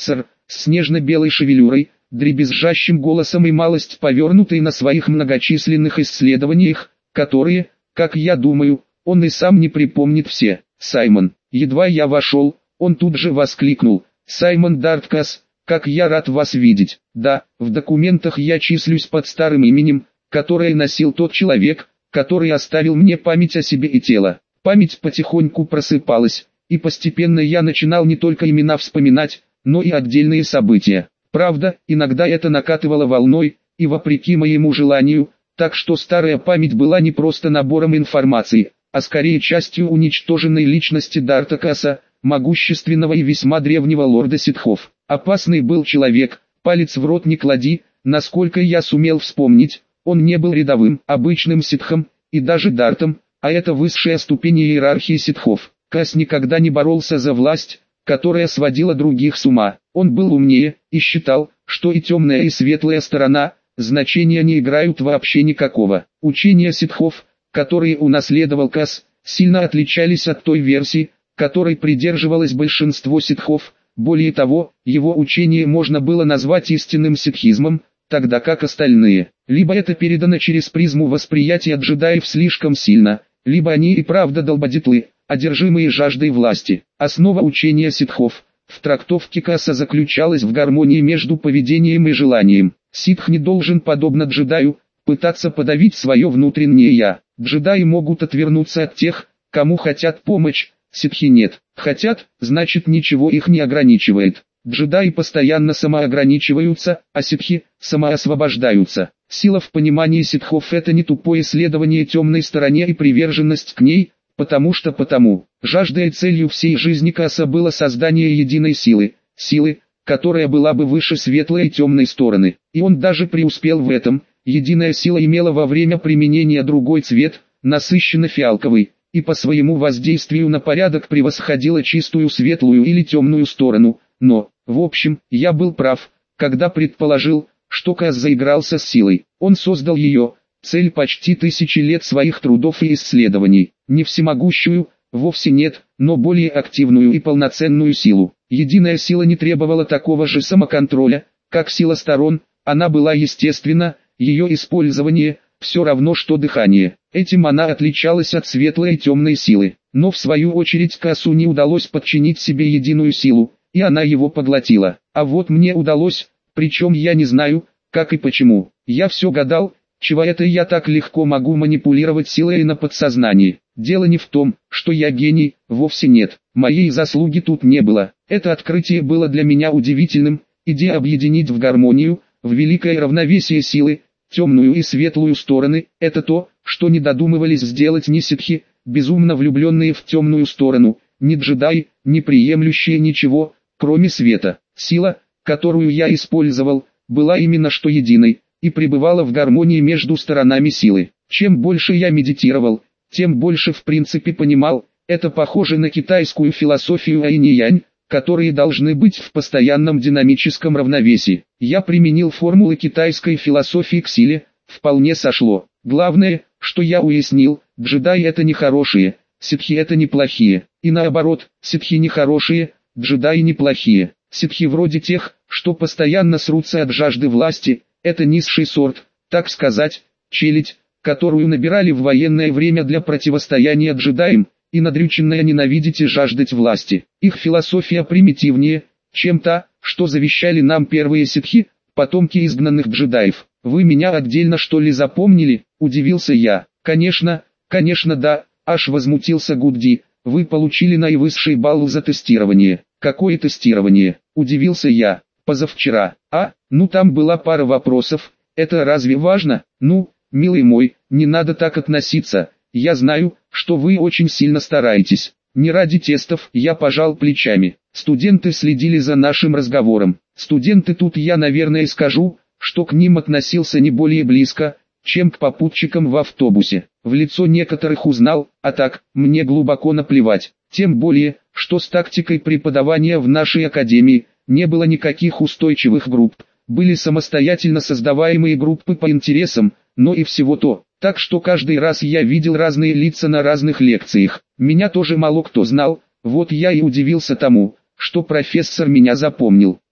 с снежно-белой шевелюрой, дребезжащим голосом и малость повернутой на своих многочисленных исследованиях, которые, как я думаю, он и сам не припомнит все. «Саймон». Едва я вошел, он тут же воскликнул: «Саймон Дарткас, как я рад вас видеть». Да, в документах я числюсь под старым именем, которое носил тот человек, который оставил мне память о себе и тело. Память потихоньку просыпалась, и постепенно я начинал не только имена вспоминать, но и отдельные события. Правда, иногда это накатывало волной, и вопреки моему желанию, так что старая память была не просто набором информации, а скорее частью уничтоженной личности Дартакаса, могущественного и весьма древнего лорда ситхов. Опасный был человек, палец в рот не клади, насколько я сумел вспомнить, он не был рядовым, обычным ситхом, и даже дартом, а это высшая ступень иерархии ситхов. Кас никогда не боролся за власть, которая сводила других с ума. Он был умнее, и считал, что и темная и светлая сторона, значения не играют вообще никакого. Учения ситхов, которые унаследовал Кас, сильно отличались от той версии, которой придерживалось большинство ситхов. Более того, его учение можно было назвать истинным ситхизмом, тогда как остальные, либо это передано через призму восприятия джедаев слишком сильно, либо они и правда долбодятлы, одержимые жаждой власти. Основа учения ситхов в трактовке Каса заключалась в гармонии между поведением и желанием. Ситх не должен, подобно джедаю, пытаться подавить свое внутреннее «я». Джедаи могут отвернуться от тех, кому хотят помочь, ситхи нет. Хотят, значит ничего их не ограничивает. Джедаи постоянно самоограничиваются, а ситхи – самоосвобождаются. Сила в понимании ситхов – это не тупое следование темной стороне и приверженность к ней, потому что потому, жаждой и целью всей жизни Каса было создание единой силы, силы, которая была бы выше светлой и темной стороны. И он даже преуспел в этом. Единая сила имела во время применения другой цвет, насыщенно фиалковый, и по своему воздействию на порядок превосходила чистую светлую или темную сторону. Но, в общем, я был прав, когда предположил, что Кас заигрался с силой. Он создал ее, цель почти тысячи лет своих трудов и исследований. Не всемогущую, вовсе нет, но более активную и полноценную силу. Единая сила не требовала такого же самоконтроля, как сила сторон, она была естественна, ее использование – все равно что дыхание. Этим она отличалась от светлой и темной силы. Но в свою очередь Касу не удалось подчинить себе единую силу, и она его поглотила. А вот мне удалось, причем я не знаю, как и почему. Я все гадал, чего это я так легко могу манипулировать силой на подсознании. Дело не в том, что я гений, вовсе нет. Моей заслуги тут не было. Это открытие было для меня удивительным. Идея объединить в гармонию, в великое равновесие силы, темную и светлую стороны, это то, что не додумывались сделать ни ситхи, безумно влюбленные в темную сторону, ни джедаи, не приемлющие ничего, кроме света. Сила, которую я использовал, была именно что единой, и пребывала в гармонии между сторонами силы. Чем больше я медитировал, тем больше в принципе понимал, это похоже на китайскую философию инь-янь, которые должны быть в постоянном динамическом равновесии. Я применил формулы китайской философии к силе, вполне сошло. Главное, что я уяснил, джедаи это не хорошие, ситхи это не плохие, и наоборот, ситхи не хорошие, джедаи не плохие. Ситхи вроде тех, что постоянно срутся от жажды власти, это низший сорт, так сказать, челядь, которую набирали в военное время для противостояния джедаям, и надрюченная ненавидеть и жаждать власти. Их философия примитивнее, чем та, что завещали нам первые ситхи, потомки изгнанных джедаев. Вы меня отдельно что ли запомнили? Удивился я. Конечно, конечно да, аж возмутился Гудди. Вы получили наивысший балл за тестирование. Какое тестирование? Удивился я. Позавчера. А, ну там была пара вопросов. Это разве важно? Ну, милый мой, не надо так относиться. Я знаю, что вы очень сильно стараетесь. Не ради тестов, я пожал плечами. Студенты следили за нашим разговором. Студенты тут я, наверное, скажу, что к ним относился не более близко, чем к попутчикам в автобусе. В лицо некоторых узнал, а так, мне глубоко наплевать. Тем более, что с тактикой преподавания в нашей академии не было никаких устойчивых групп. Были самостоятельно создаваемые группы по интересам, но и всего то. Так что каждый раз я видел разные лица на разных лекциях. Меня тоже мало кто знал, вот я и удивился тому, что профессор меня запомнил.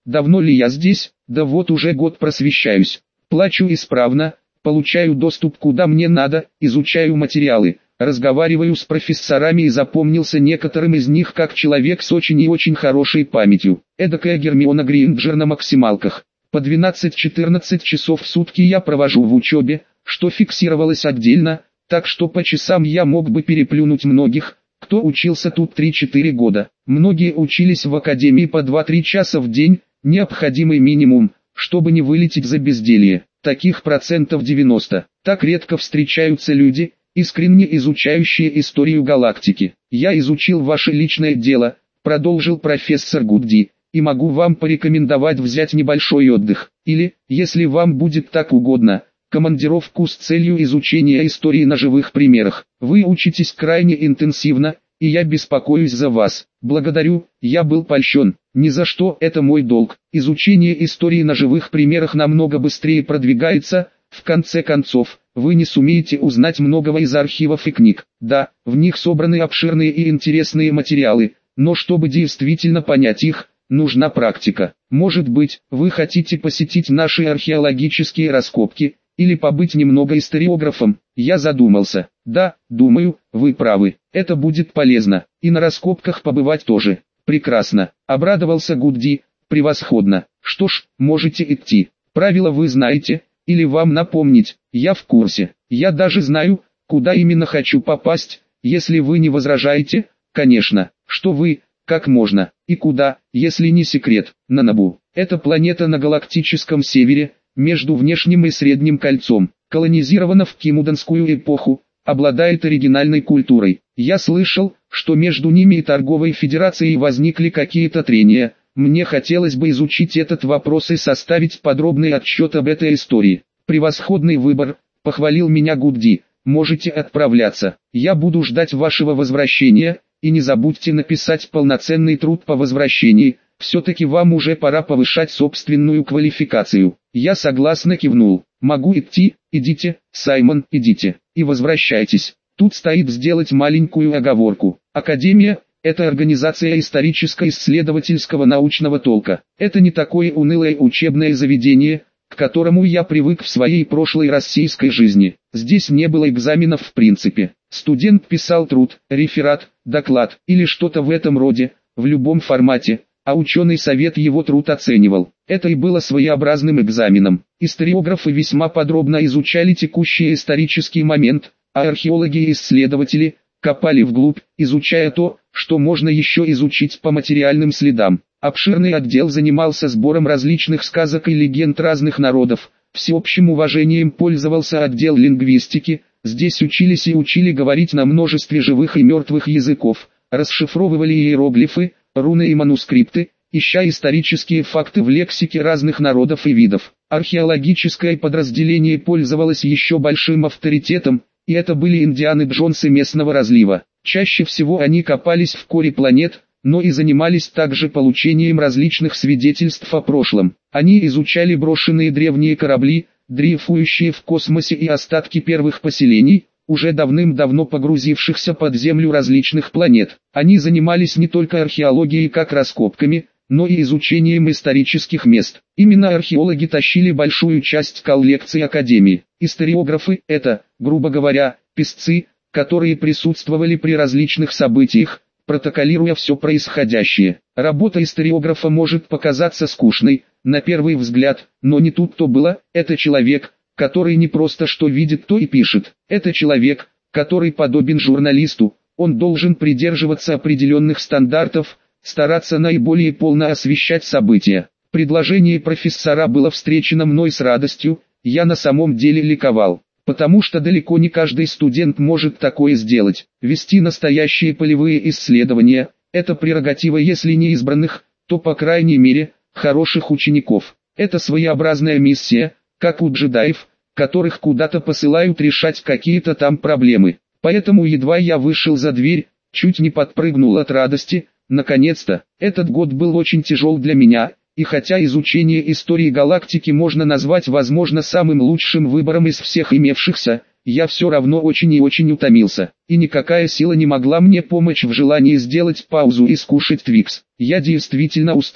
Давно ли я здесь? Да вот уже год просвещаюсь. Плачу исправно, получаю доступ куда мне надо, изучаю материалы, разговариваю с профессорами и запомнился некоторым из них как человек с очень и очень хорошей памятью. Эдакая Гермиона Грейнджер на максималках. По двенадцать-четырнадцать часов в сутки я провожу в учебе, что фиксировалось отдельно, так что по часам я мог бы переплюнуть многих, кто учился тут три-четыре года. Многие учились в академии по два-три часа в день, необходимый минимум, чтобы не вылететь за безделье. Таких процентов девяносто. Так редко встречаются люди, искренне изучающие историю галактики. Я изучил ваше личное дело, продолжил профессор Гудди, и могу вам порекомендовать взять небольшой отдых, или, если вам будет так угодно, командировку с целью изучения истории на живых примерах. Вы учитесь крайне интенсивно, и я беспокоюсь за вас. Благодарю, я был польщен. Ни за что, это мой долг. Изучение истории на живых примерах намного быстрее продвигается. В конце концов, вы не сумеете узнать многого из архивов и книг. Да, в них собраны обширные и интересные материалы, но чтобы действительно понять их, нужна практика. Может быть, вы хотите посетить наши археологические раскопки, или побыть немного историографом. Я задумался. Да, думаю, вы правы. Это будет полезно. И на раскопках побывать тоже. Прекрасно. Обрадовался Гудди. Превосходно. Что ж, можете идти. Правила вы знаете, или вам напомнить? Я в курсе. Я даже знаю, куда именно хочу попасть, если вы не возражаете, конечно. Что вы, как можно, и куда, если не секрет, на Набу. Это планета на галактическом севере, между внешним и средним кольцом, колонизирована в Кимуданскую эпоху, обладает оригинальной культурой. Я слышал, что между ними и торговой федерацией возникли какие-то трения. Мне хотелось бы изучить этот вопрос и составить подробный отчет об этой истории. Превосходный выбор, похвалил меня Гудди. Можете отправляться. Я буду ждать вашего возвращения, и не забудьте написать полноценный труд по возвращении. Все-таки вам уже пора повышать собственную квалификацию. Я согласно кивнул. Могу идти? Идите, Саймон, идите. И возвращайтесь. Тут стоит сделать маленькую оговорку. Академия – это организация историческо-исследовательского научного толка. Это не такое унылое учебное заведение, к которому я привык в своей прошлой российской жизни. Здесь не было экзаменов в принципе. Студент писал труд, реферат, доклад или что-то в этом роде, в любом формате, а ученый совет его труд оценивал. Это и было своеобразным экзаменом. Историографы весьма подробно изучали текущий исторический момент, а археологи и исследователи копали вглубь, изучая то, что можно еще изучить по материальным следам. Обширный отдел занимался сбором различных сказок и легенд разных народов. Всеобщим уважением пользовался отдел лингвистики. Здесь учились и учили говорить на множестве живых и мертвых языков, расшифровывали иероглифы, руны и манускрипты, ища исторические факты в лексике разных народов и видов. Археологическое подразделение пользовалось еще большим авторитетом, и это были Индианы Джонсы местного разлива. Чаще всего они копались в коре планет, но и занимались также получением различных свидетельств о прошлом. Они изучали брошенные древние корабли, дрейфующие в космосе и остатки первых поселений, уже давным-давно погрузившихся под землю различных планет. Они занимались не только археологией как раскопками, но и изучением исторических мест. Именно археологи тащили большую часть коллекции Академии. Историографы – это, грубо говоря, писцы, которые присутствовали при различных событиях, протоколируя все происходящее. Работа историографа может показаться скучной, на первый взгляд, но не тут-то было. Это человек, который не просто что видит, то и пишет. Это человек, который подобен журналисту. Он должен придерживаться определенных стандартов, стараться наиболее полно освещать события. Предложение профессора было встречено мной с радостью. Я на самом деле ликовал, потому что далеко не каждый студент может такое сделать. Вести настоящие полевые исследования – это прерогатива, если не избранных, то по крайней мере, хороших учеников. Это своеобразная миссия, как у джедаев, которых куда-то посылают решать какие-то там проблемы. Поэтому едва я вышел за дверь, чуть не подпрыгнул от радости. Наконец-то, этот год был очень тяжел для меня, и хотя изучение истории галактики можно назвать возможно самым лучшим выбором из всех имевшихся, я все равно очень и очень утомился, и никакая сила не могла мне помочь в желании сделать паузу и скушать Твикс. Я действительно устал.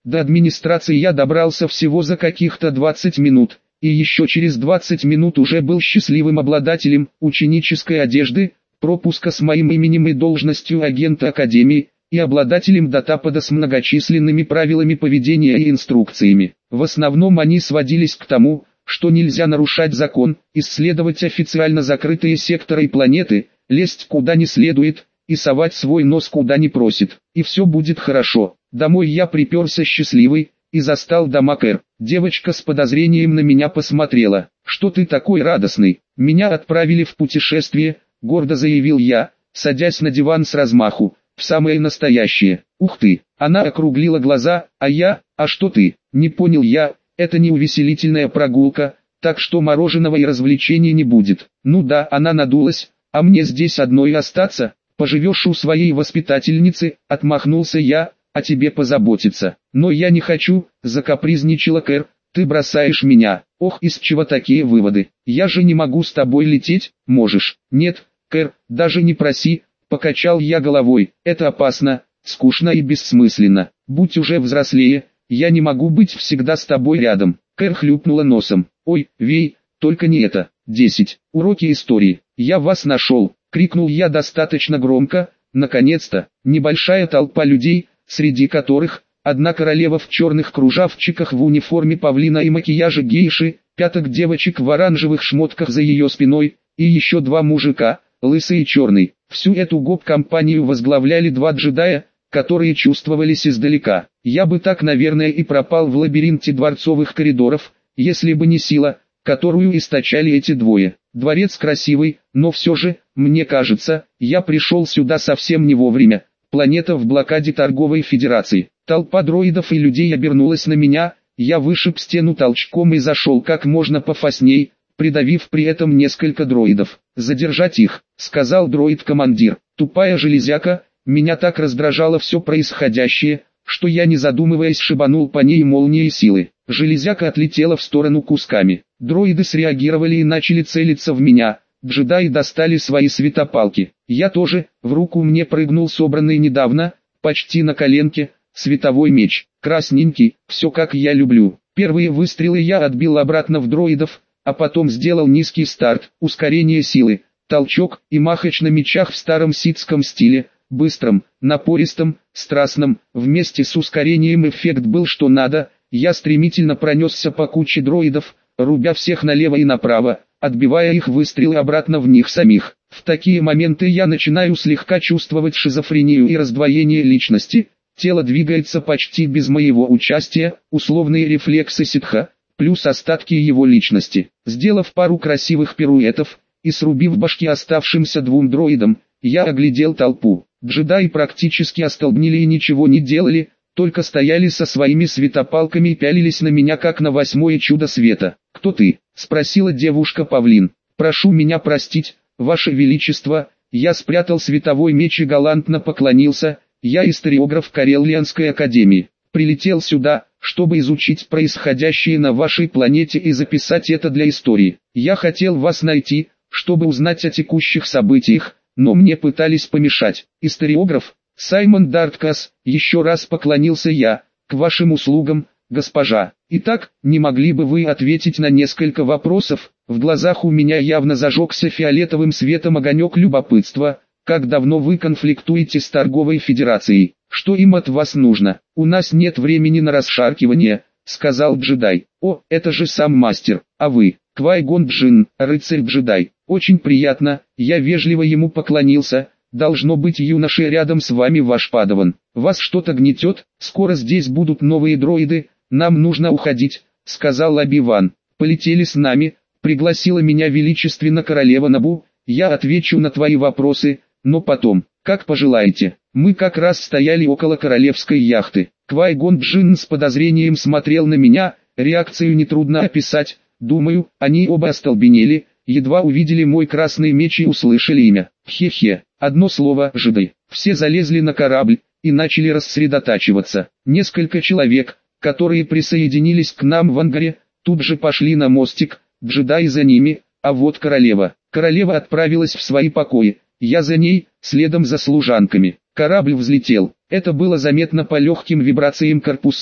До администрации я добрался всего за каких-то двадцать минут, и еще через двадцать минут уже был счастливым обладателем ученической одежды, пропуска с моим именем и должностью агента Академии, и обладателем датапада с многочисленными правилами поведения и инструкциями. В основном они сводились к тому, что нельзя нарушать закон, исследовать официально закрытые секторы и планеты, лезть куда не следует, и совать свой нос куда не просит. И все будет хорошо. Домой я приперся счастливый, и застал дома Кэр. Девочка с подозрением на меня посмотрела. «Что ты такой радостный? Меня отправили в путешествие», — гордо заявил я, садясь на диван с размаху. «В самое настоящее. Ух ты!» Она округлила глаза, а я, «А что ты?» Не понял я, это не увеселительная прогулка, так что мороженого и развлечений не будет. Ну да, она надулась, а мне здесь одной остаться? Поживешь у своей воспитательницы, отмахнулся я, о тебе позаботиться. Но я не хочу, закапризничала Кэр, ты бросаешь меня. Ох, из чего такие выводы? Я же не могу с тобой лететь, можешь. Нет, Кэр, даже не проси, покачал я головой, это опасно, скучно и бессмысленно. Будь уже взрослее, я не могу быть всегда с тобой рядом. Кэр хлюпнула носом. Ой, Вей, только не это. десять. Уроки истории. Я вас нашел, крикнул я достаточно громко. Наконец-то, небольшая толпа людей, среди которых одна королева в черных кружавчиках в униформе павлина и макияже гейши, пяток девочек в оранжевых шмотках за ее спиной, и еще два мужика, лысый и черный. Всю эту гоп-компанию возглавляли два джедая, которые чувствовались издалека. Я бы так, наверное, и пропал в лабиринте дворцовых коридоров, если бы не сила, которую источали эти двое. Дворец красивый, но все же, мне кажется, я пришел сюда совсем не вовремя. Планета в блокаде торговой федерации. Толпа дроидов и людей обернулась на меня, я вышиб стену толчком и зашел как можно пофасней, придавив при этом несколько дроидов. «Задержать их», — сказал дроид-командир. Тупая железяка, меня так раздражало все происходящее, что я, не задумываясь, шибанул по ней молнией силы. Железяка отлетела в сторону кусками. Дроиды среагировали и начали целиться в меня. Джедаи достали свои светопалки. Я тоже, в руку мне прыгнул собранный недавно, почти на коленке, световой меч. Красненький, все как я люблю. Первые выстрелы я отбил обратно в дроидов, а потом сделал низкий старт, ускорение силы, толчок и махач на мечах в старом ситском стиле. Быстрым, напористым, страстным, вместе с ускорением эффект был что надо. Я стремительно пронесся по куче дроидов, рубя всех налево и направо, отбивая их выстрелы обратно в них самих. В такие моменты я начинаю слегка чувствовать шизофрению и раздвоение личности, тело двигается почти без моего участия, условные рефлексы ситха, плюс остатки его личности. Сделав пару красивых пируэтов, и срубив башки оставшимся двум дроидам, я оглядел толпу. Джедаи практически остолбнели и ничего не делали, только стояли со своими светопалками и пялились на меня как на восьмое чудо света. «Кто ты?» — спросила девушка-павлин. «Прошу меня простить, ваше величество», я спрятал световой меч и галантно поклонился. «Я историограф Кареллианской академии. Прилетел сюда, чтобы изучить происходящее на вашей планете и записать это для истории. Я хотел вас найти, чтобы узнать о текущих событиях, но мне пытались помешать. Историограф Саймон Дарткас», еще раз поклонился я, «к вашим услугам, госпожа. Итак, не могли бы вы ответить на несколько вопросов?» В глазах у меня явно зажегся фиолетовым светом огонек любопытства. «Как давно вы конфликтуете с торговой федерацией? Что им от вас нужно?» «У нас нет времени на расшаркивание», — сказал джедай. «О, это же сам мастер, а вы?» «Квай-Гон Джинн, рыцарь-джедай. Очень приятно», я вежливо ему поклонился. «Должно быть, юноша, рядом с вами ваш падаван. Вас что-то гнетет? Скоро здесь будут новые дроиды, нам нужно уходить», — сказал Оби-Ван. «Полетели с нами», — пригласила меня величественно королева Набу. «Я отвечу на твои вопросы, но потом, как пожелаете». Мы как раз стояли около королевской яхты. Квай-Гон Джинн с подозрением смотрел на меня, реакцию нетрудно описать. Думаю, они оба остолбенели, едва увидели мой красный меч и услышали имя. Хе-хе, одно слово «жиды». Все залезли на корабль и начали рассредотачиваться. Несколько человек, которые присоединились к нам в ангаре, тут же пошли на мостик, джедаи за ними, а вот королева. Королева отправилась в свои покои, я за ней, следом за служанками. Корабль взлетел. Это было заметно по легким вибрациям корпуса.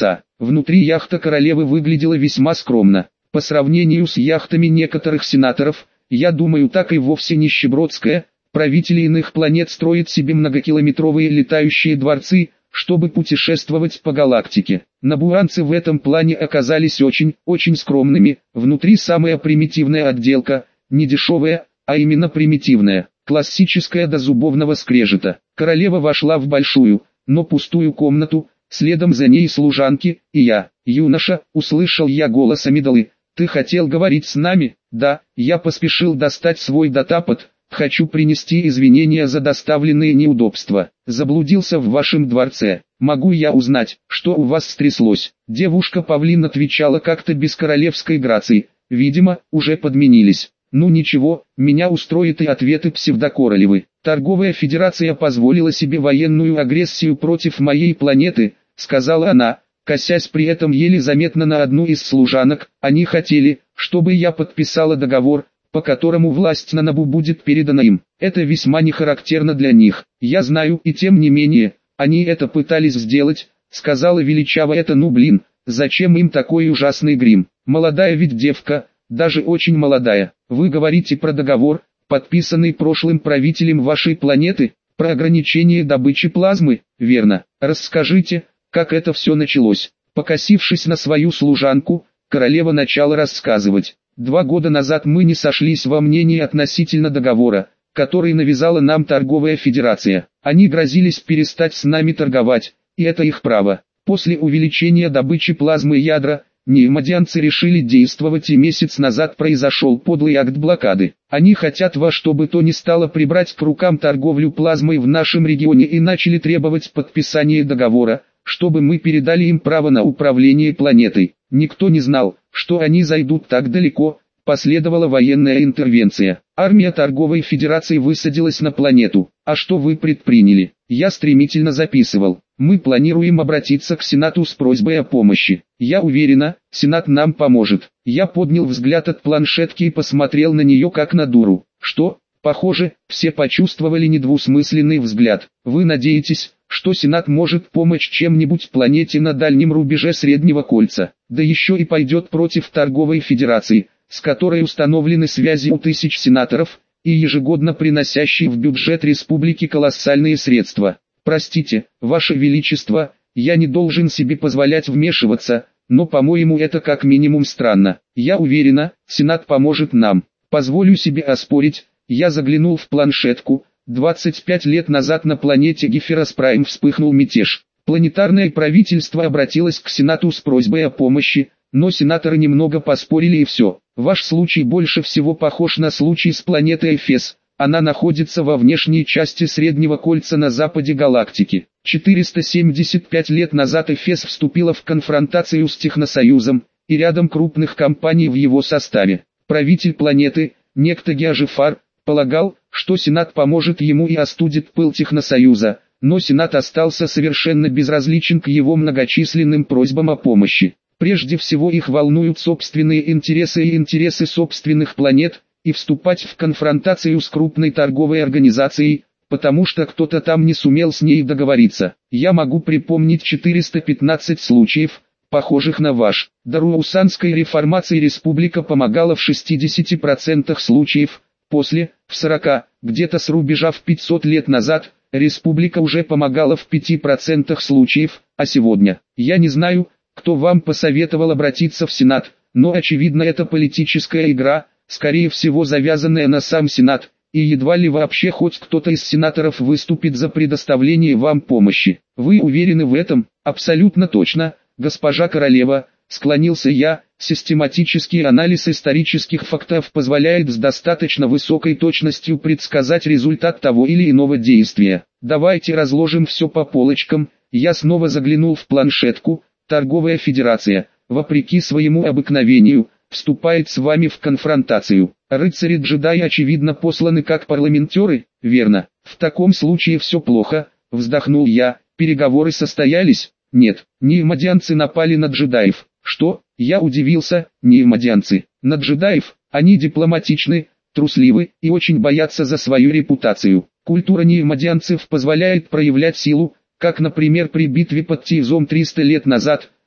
Внутри яхта королевы выглядела весьма скромно. По сравнению с яхтами некоторых сенаторов, я думаю, так и вовсе нищебродская. Правители иных планет строят себе многокилометровые летающие дворцы, чтобы путешествовать по галактике. Набуанцы в этом плане оказались очень, очень скромными. Внутри самая примитивная отделка, не дешевая, а именно примитивная, классическая до зубовного скрежета. Королева вошла в большую, но пустую комнату, следом за ней служанки, и я. «Юноша», — услышал я голос Амидалы, — «ты хотел говорить с нами?» «Да», — я поспешил достать свой датапад. «Хочу принести извинения за доставленные неудобства. Заблудился в вашем дворце. Могу я узнать, что у вас стряслось?» Девушка-павлин отвечала как-то без королевской грации. Видимо, уже подменились. «Ну ничего, меня устроят и ответы псевдокоролевы. Торговая федерация позволила себе военную агрессию против моей планеты», — сказала она, косясь при этом еле заметно на одну из служанок. «Они хотели, чтобы я подписала договор, по которому власть на Набу будет передана им. Это весьма не характерно для них. Я знаю, и тем не менее, они это пытались сделать», — сказала величаво. «Это ну блин, зачем им такой ужасный грим? Молодая ведь девка, даже очень молодая. Вы говорите про договор, подписанный прошлым правителем вашей планеты, про ограничение добычи плазмы, верно? Расскажите, как это все началось?» Покосившись на свою служанку, королева начала рассказывать. «Два года назад мы не сошлись во мнении относительно договора, который навязала нам торговая федерация. Они грозились перестать с нами торговать, и это их право. После увеличения добычи плазмы ядра, неимодианцы решили действовать, и месяц назад произошел подлый акт блокады. Они хотят во что бы то ни стало прибрать к рукам торговлю плазмой в нашем регионе и начали требовать подписания договора, чтобы мы передали им право на управление планетой. Никто не знал, что они зайдут так далеко. Последовала военная интервенция. Армия торговой федерации высадилась на планету. А что вы предприняли?» Я стремительно записывал. «Мы планируем обратиться к Сенату с просьбой о помощи. Я уверена, Сенат нам поможет». Я поднял взгляд от планшетки и посмотрел на нее как на дуру. «Что?» Похоже, все почувствовали недвусмысленный взгляд. «Вы надеетесь, что Сенат может помочь чем-нибудь планете на дальнем рубеже Среднего Кольца, да еще и пойдет против торговой федерации, с которой установлены связи у тысяч сенаторов, и ежегодно приносящей в бюджет республики колоссальные средства? Простите, Ваше Величество, я не должен себе позволять вмешиваться, но по-моему это как минимум странно. Я уверена, Сенат поможет нам. Позволю себе оспорить». Я заглянул в планшетку. двадцать пять лет назад на планете Геферос Прайм вспыхнул мятеж. Планетарное правительство обратилось к Сенату с просьбой о помощи, но сенаторы немного поспорили и все. Ваш случай больше всего похож на случай с планетой Эфес. Она находится во внешней части Среднего Кольца на западе галактики. четыреста семьдесят пять лет назад Эфес вступила в конфронтацию с Техносоюзом и рядом крупных компаний в его составе. Правитель планеты, некто Геожифар, полагал, что Сенат поможет ему и остудит пыл Техносоюза, но Сенат остался совершенно безразличен к его многочисленным просьбам о помощи. Прежде всего их волнуют собственные интересы и интересы собственных планет, и вступать в конфронтацию с крупной торговой организацией, потому что кто-то там не сумел с ней договориться. Я могу припомнить четыреста пятнадцать случаев, похожих на ваш. До Руаусанской реформации республика помогала в шестидесяти процентах случаев. После, в сорока, где-то с рубежа в пятьсот лет назад, республика уже помогала в пяти процентах случаев, а сегодня, я не знаю, кто вам посоветовал обратиться в Сенат, но очевидно это политическая игра, скорее всего завязанная на сам Сенат, и едва ли вообще хоть кто-то из сенаторов выступит за предоставление вам помощи. Вы уверены в этом? Абсолютно точно, госпожа королева, склонился я. Систематический анализ исторических фактов позволяет с достаточно высокой точностью предсказать результат того или иного действия. Давайте разложим все по полочкам. Я снова заглянул в планшетку. Торговая федерация, вопреки своему обыкновению, вступает с вами в конфронтацию. Рыцари-джедаи очевидно посланы как парламентеры, верно? В таком случае все плохо, вздохнул я. Переговоры состоялись? Нет, неимодианцы напали на джедаев. Что? Я удивился. Неимодианцы. На джедаев? Они дипломатичны, трусливы и очень боятся за свою репутацию. Культура неимодианцев позволяет проявлять силу, как, например, при битве под Тизом триста лет назад,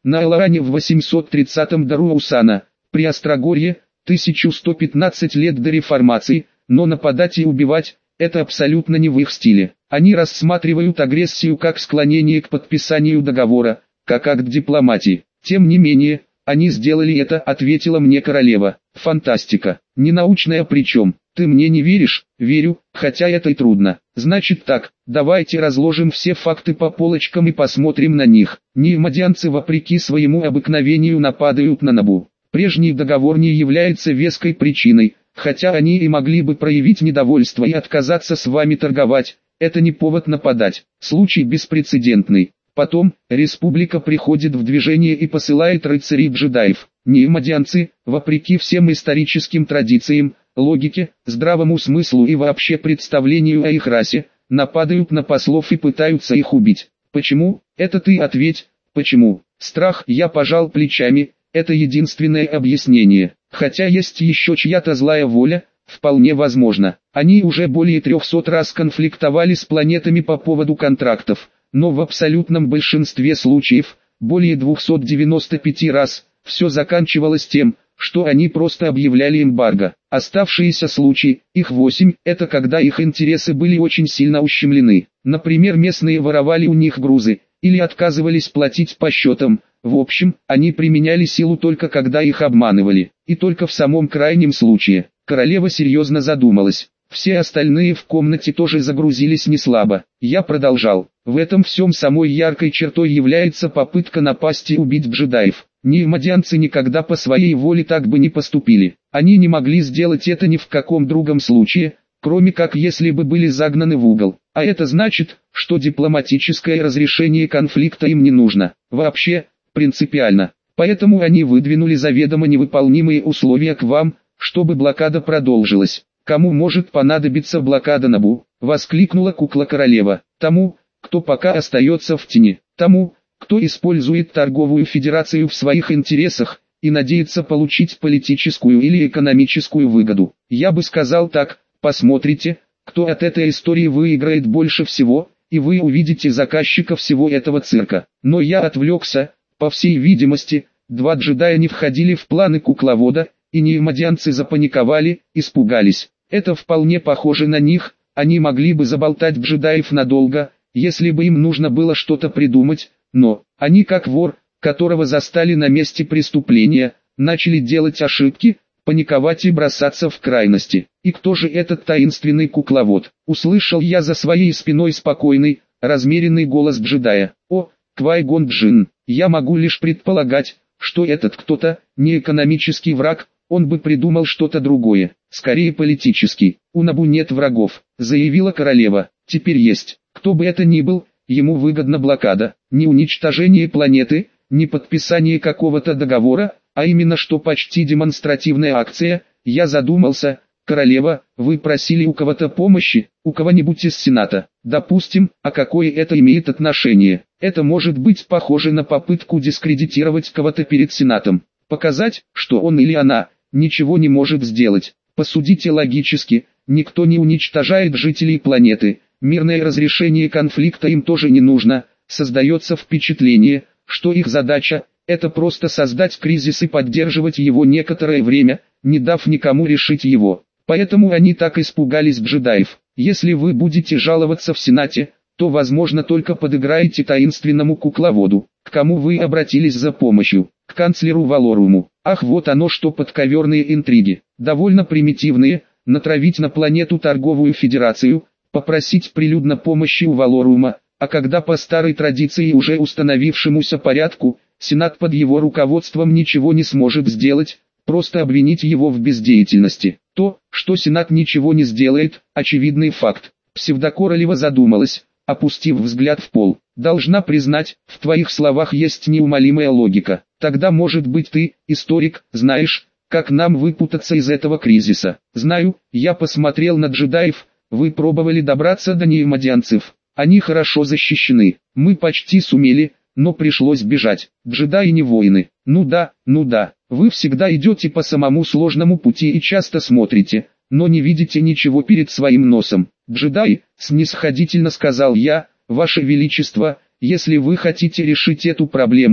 На Аларане в восемьсот тридцатом до Руаусана, при Острогорье, тысяча сто пятнадцать лет до реформации, но нападать и убивать – это абсолютно не в их стиле. Они рассматривают агрессию как склонение к подписанию договора, как акт дипломатии. Тем не менее, они сделали это, ответила мне королева. Фантастика. Ненаучная причем. Ты мне не веришь? Верю, хотя это и трудно. Значит так, давайте разложим все факты по полочкам и посмотрим на них. Неимадианцы вопреки своему обыкновению нападают на Набу. Прежний договор не является веской причиной, хотя они и могли бы проявить недовольство и отказаться с вами торговать. Это не повод нападать. Случай беспрецедентный. Потом, республика приходит в движение и посылает рыцарей-джедаев. Неимадианцы, вопреки всем историческим традициям, логике, здравому смыслу и вообще представлению о их расе, нападают на послов и пытаются их убить. Почему? Это ты ответь, почему? Страх, я пожал плечами, это единственное объяснение. Хотя есть еще чья-то злая воля, вполне возможно. Они уже более трехсот раз конфликтовали с планетами по поводу контрактов, но в абсолютном большинстве случаев, более двухсот девяноста пяти раз, все заканчивалось тем, что они просто объявляли эмбарго. Оставшиеся случаи, их восемь, это когда их интересы были очень сильно ущемлены. Например, местные воровали у них грузы, или отказывались платить по счетам. В общем, они применяли силу только когда их обманывали, и только в самом крайнем случае. Королева серьезно задумалась. Все остальные в комнате тоже загрузились неслабо. Я продолжал. В этом всем самой яркой чертой является попытка напасть и убить джедаев. Неимадианцы никогда по своей воле так бы не поступили. Они не могли сделать это ни в каком другом случае, кроме как если бы были загнаны в угол. А это значит, что дипломатическое разрешение конфликта им не нужно. Вообще, принципиально. Поэтому они выдвинули заведомо невыполнимые условия к вам, чтобы блокада продолжилась. «Кому может понадобиться блокада Набу?» — воскликнула кукла-королева. «Тому, кто пока остается в тени. Тому, кто использует торговую федерацию в своих интересах и надеется получить политическую или экономическую выгоду. Я бы сказал так, посмотрите, кто от этой истории выиграет больше всего, и вы увидите заказчика всего этого цирка». Но я отвлекся. По всей видимости, два джедая не входили в планы кукловода, и неимадианцы запаниковали, испугались. Это вполне похоже на них, они могли бы заболтать джедаев надолго, если бы им нужно было что-то придумать, но они как вор, которого застали на месте преступления, начали делать ошибки, паниковать и бросаться в крайности. И кто же этот таинственный кукловод? Услышал я за своей спиной спокойный, размеренный голос джедая. О, Квай-Гон Джинн, я могу лишь предполагать, что этот кто-то, не экономический враг, он бы придумал что-то другое, скорее политический. У Набу нет врагов, заявила королева. Теперь есть. Кто бы это ни был, ему выгодна блокада. Не уничтожение планеты, не подписание какого-то договора, а именно что почти демонстративная акция. Я задумался. Королева, вы просили у кого-то помощи, у кого-нибудь из Сената. Допустим, а какое это имеет отношение? Это может быть похоже на попытку дискредитировать кого-то перед Сенатом. Показать, что он или она ничего не может сделать. Посудите логически, никто не уничтожает жителей планеты, мирное разрешение конфликта им тоже не нужно. Создается впечатление, что их задача – это просто создать кризис и поддерживать его некоторое время, не дав никому решить его. Поэтому они так испугались джедаев. Если вы будете жаловаться в Сенате, то возможно только подыграете таинственному кукловоду. К кому вы обратились за помощью? К канцлеру Валоруму. Ах, вот оно что, подковерные интриги. Довольно примитивные, натравить на планету торговую федерацию, попросить прилюдно помощи у Валорума, а когда по старой традиции уже установившемуся порядку, Сенат под его руководством ничего не сможет сделать, просто обвинить его в бездеятельности. То, что Сенат ничего не сделает, очевидный факт. Псевдокоролева задумалась, опустив взгляд в пол. Должна признать, в твоих словах есть неумолимая логика. Тогда, может быть, ты, историк, знаешь, как нам выпутаться из этого кризиса. Знаю, я посмотрел на джедаев, вы пробовали добраться до неимадианцев. Они хорошо защищены. Мы почти сумели, но пришлось бежать. Джедаи не воины. Ну да, ну да. Вы всегда идете по самому сложному пути и часто смотрите, но не видите ничего перед своим носом. Джедаи, снисходительно сказал я, Ваше Величество, если вы хотите решить эту проблему,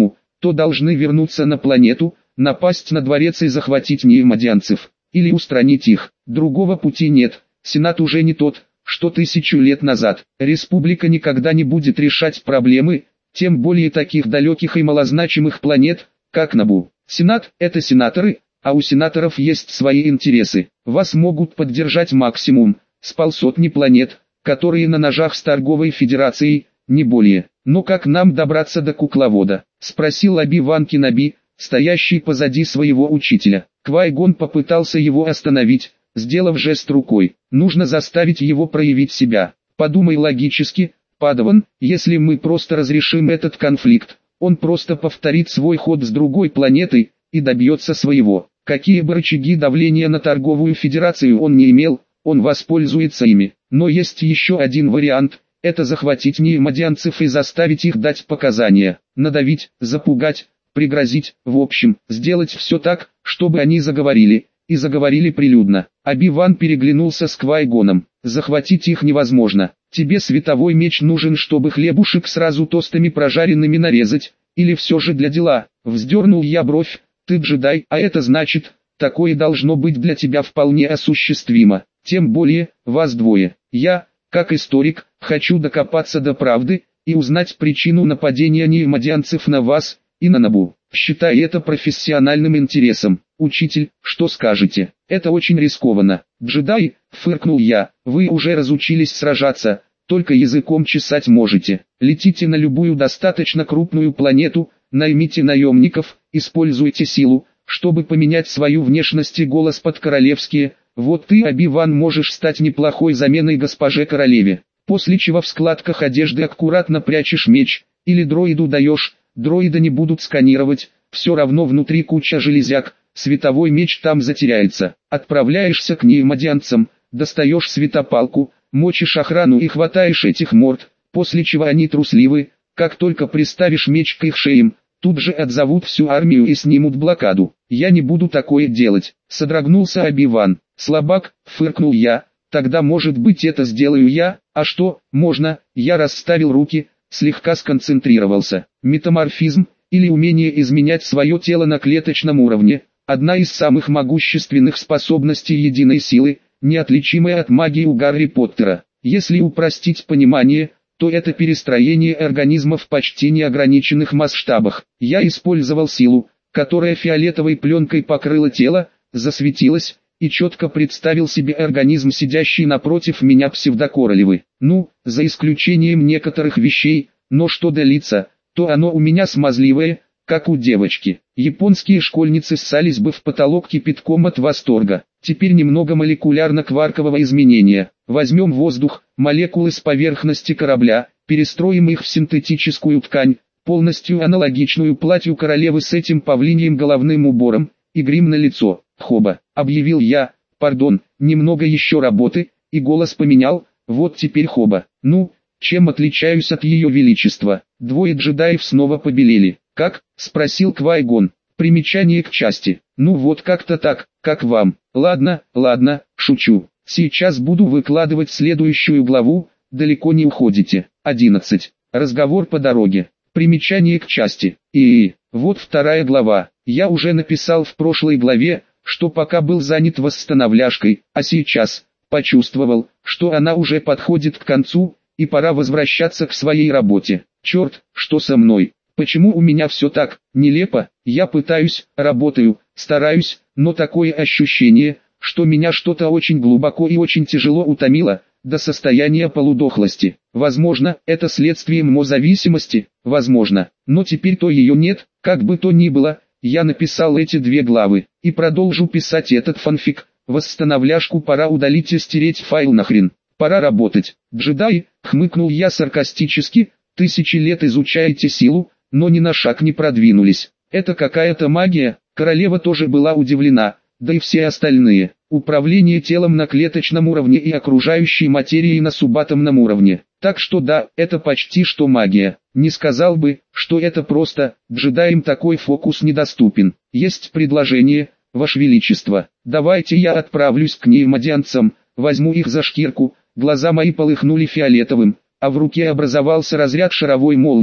то должны вернуться на планету, напасть на дворец и захватить неимодианцев, или устранить их. Другого пути нет. Сенат уже не тот, что тысячу лет назад. Республика никогда не будет решать проблемы, тем более таких далеких и малозначимых планет, как Набу. Сенат – это сенаторы, а у сенаторов есть свои интересы. Вас могут поддержать максимум с полсотни планет, которые на ножах с торговой федерацией, не более. Но как нам добраться до кукловода? Спросил Оби-Ван Кеноби, стоящий позади своего учителя. Квай-Гон попытался его остановить, сделав жест рукой. Нужно заставить его проявить себя. Подумай логически, Падаван, если мы просто разрешим этот конфликт, он просто повторит свой ход с другой планетой и добьется своего. Какие бы рычаги давления на торговую федерацию он не имел, он воспользуется ими. Но есть еще один вариант, это захватить неимодианцев и заставить их дать показания, надавить, запугать, пригрозить, в общем, сделать все так, чтобы они заговорили, и заговорили прилюдно. Оби-Ван переглянулся с Квай-Гоном. Захватить их невозможно. Тебе световой меч нужен, чтобы хлебушек сразу тостами прожаренными нарезать, или все же для дела? Вздернул я бровь. Ты джедай, а это значит, такое должно быть для тебя вполне осуществимо. Тем более, вас двое. Я, как историк, хочу докопаться до правды и узнать причину нападения неимодианцев на вас и на Набу. Считай это профессиональным интересом. Учитель, что скажете? Это очень рискованно. Джедай, фыркнул я, вы уже разучились сражаться, только языком чесать можете. Летите на любую достаточно крупную планету, наймите наемников, используйте силу, чтобы поменять свою внешность и голос под королевские. Вот ты, Оби-Ван, можешь стать неплохой заменой госпоже королеве. После чего в складках одежды аккуратно прячешь меч, или дроиду даешь, дроида не будут сканировать, все равно внутри куча железяк, световой меч там затеряется. Отправляешься к неимодианцам, достаешь светопалку, мочишь охрану и хватаешь этих морд, после чего они трусливы, как только приставишь меч к их шеям, тут же отзовут всю армию и снимут блокаду. Я не буду такое делать, содрогнулся Оби-Ван. Слабак, фыркнул я, тогда может быть это сделаю я, а что, можно, я расставил руки, слегка сконцентрировался. Метаморфизм, или умение изменять свое тело на клеточном уровне, одна из самых могущественных способностей единой силы, неотличимая от магии у Гарри Поттера. Если упростить понимание, то это перестроение организма в почти неограниченных масштабах. Я использовал силу, которая фиолетовой пленкой покрыла тело, засветилась, и четко представил себе организм сидящий напротив меня псевдокоролевы. Ну, за исключением некоторых вещей, но что до лица, то оно у меня смазливое, как у девочки. Японские школьницы ссались бы в потолок кипятком от восторга. Теперь немного молекулярно-кваркового изменения. Возьмем воздух, молекулы с поверхности корабля, перестроим их в синтетическую ткань, полностью аналогичную платью королевы с этим павлиньим головным убором, и грим на лицо. Хоба, объявил я, пардон, немного еще работы, и голос поменял, вот теперь хоба. Ну, чем отличаюсь от ее величества? Двое джедаев снова побелели. Как? Спросил Квай-Гон. Примечание к части. Ну вот как-то так, как вам. Ладно, ладно, шучу. Сейчас буду выкладывать следующую главу, далеко не уходите. одиннадцать. Разговор по дороге. Примечание к части. И, вот вторая глава. Я уже написал в прошлой главе, что пока был занят восстановляшкой, а сейчас почувствовал, что она уже подходит к концу, и пора возвращаться к своей работе. Черт, что со мной? Почему у меня все так нелепо? Я пытаюсь, работаю, стараюсь, но такое ощущение, что меня что-то очень глубоко и очень тяжело утомило, до состояния полудохлости. Возможно, это следствие мозависимости, возможно, но теперь-то ее нет, как бы то ни было. Я написал эти две главы, и продолжу писать этот фанфик. Восстановляшку пора удалить и стереть файл нахрен. Пора работать. Джедай, хмыкнул я саркастически, тысячи лет изучаете силу, но ни на шаг не продвинулись. Это какая-то магия. Королева тоже была удивлена, да и все остальные. Управление телом на клеточном уровне и окружающей материей на субатомном уровне. Так что да, это почти что магия. Не сказал бы, что это просто, джедаям такой фокус недоступен. Есть предложение, Ваше Величество. Давайте я отправлюсь к неимодианцам, возьму их за шкирку. Глаза мои полыхнули фиолетовым, а в руке образовался разряд шаровой молнии,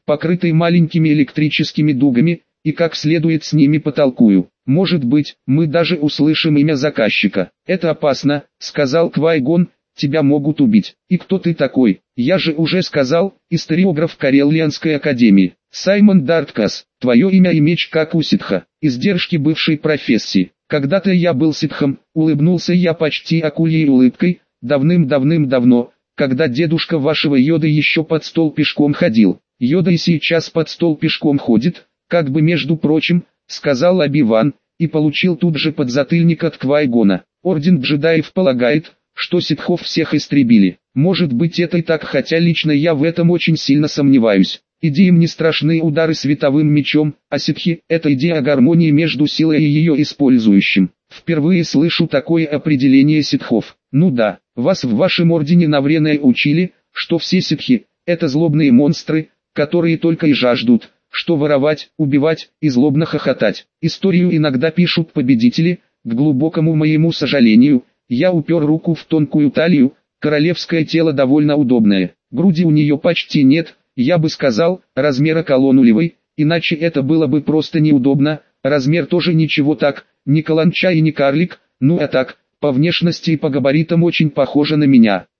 покрытой маленькими электрическими дугами, и как следует с ними потолкую. Может быть, мы даже услышим имя заказчика. Это опасно, сказал Квай-Гон, тебя могут убить. И кто ты такой? Я же уже сказал, историограф Карелианской академии. Саймон Дарткас, твое имя и меч как у ситха. Издержки бывшей профессии. Когда-то я был ситхом, улыбнулся я почти акульей улыбкой, давным-давным-давно, когда дедушка вашего Йода еще под стол пешком ходил. Йода и сейчас под стол пешком ходит, как бы между прочим, сказал Оби-Ван, и получил тут же подзатыльник от Квай-Гона. Орден джедаев полагает, что ситхов всех истребили. Может быть это и так, хотя лично я в этом очень сильно сомневаюсь. Идеям не страшны удары световым мечом, а ситхи – это идея о гармонии между силой и ее использующим. Впервые слышу такое определение ситхов. Ну да, вас в вашем ордене на Врене учили, что все ситхи – это злобные монстры, которые только и жаждут, что воровать, убивать и злобно хохотать. Историю иногда пишут победители, к глубокому моему сожалению, я упер руку в тонкую талию, королевское тело довольно удобное, груди у нее почти нет, я бы сказал, размера колонулевой, иначе это было бы просто неудобно, размер тоже ничего так, не каланча и не карлик, ну а так, по внешности и по габаритам очень похожа на меня.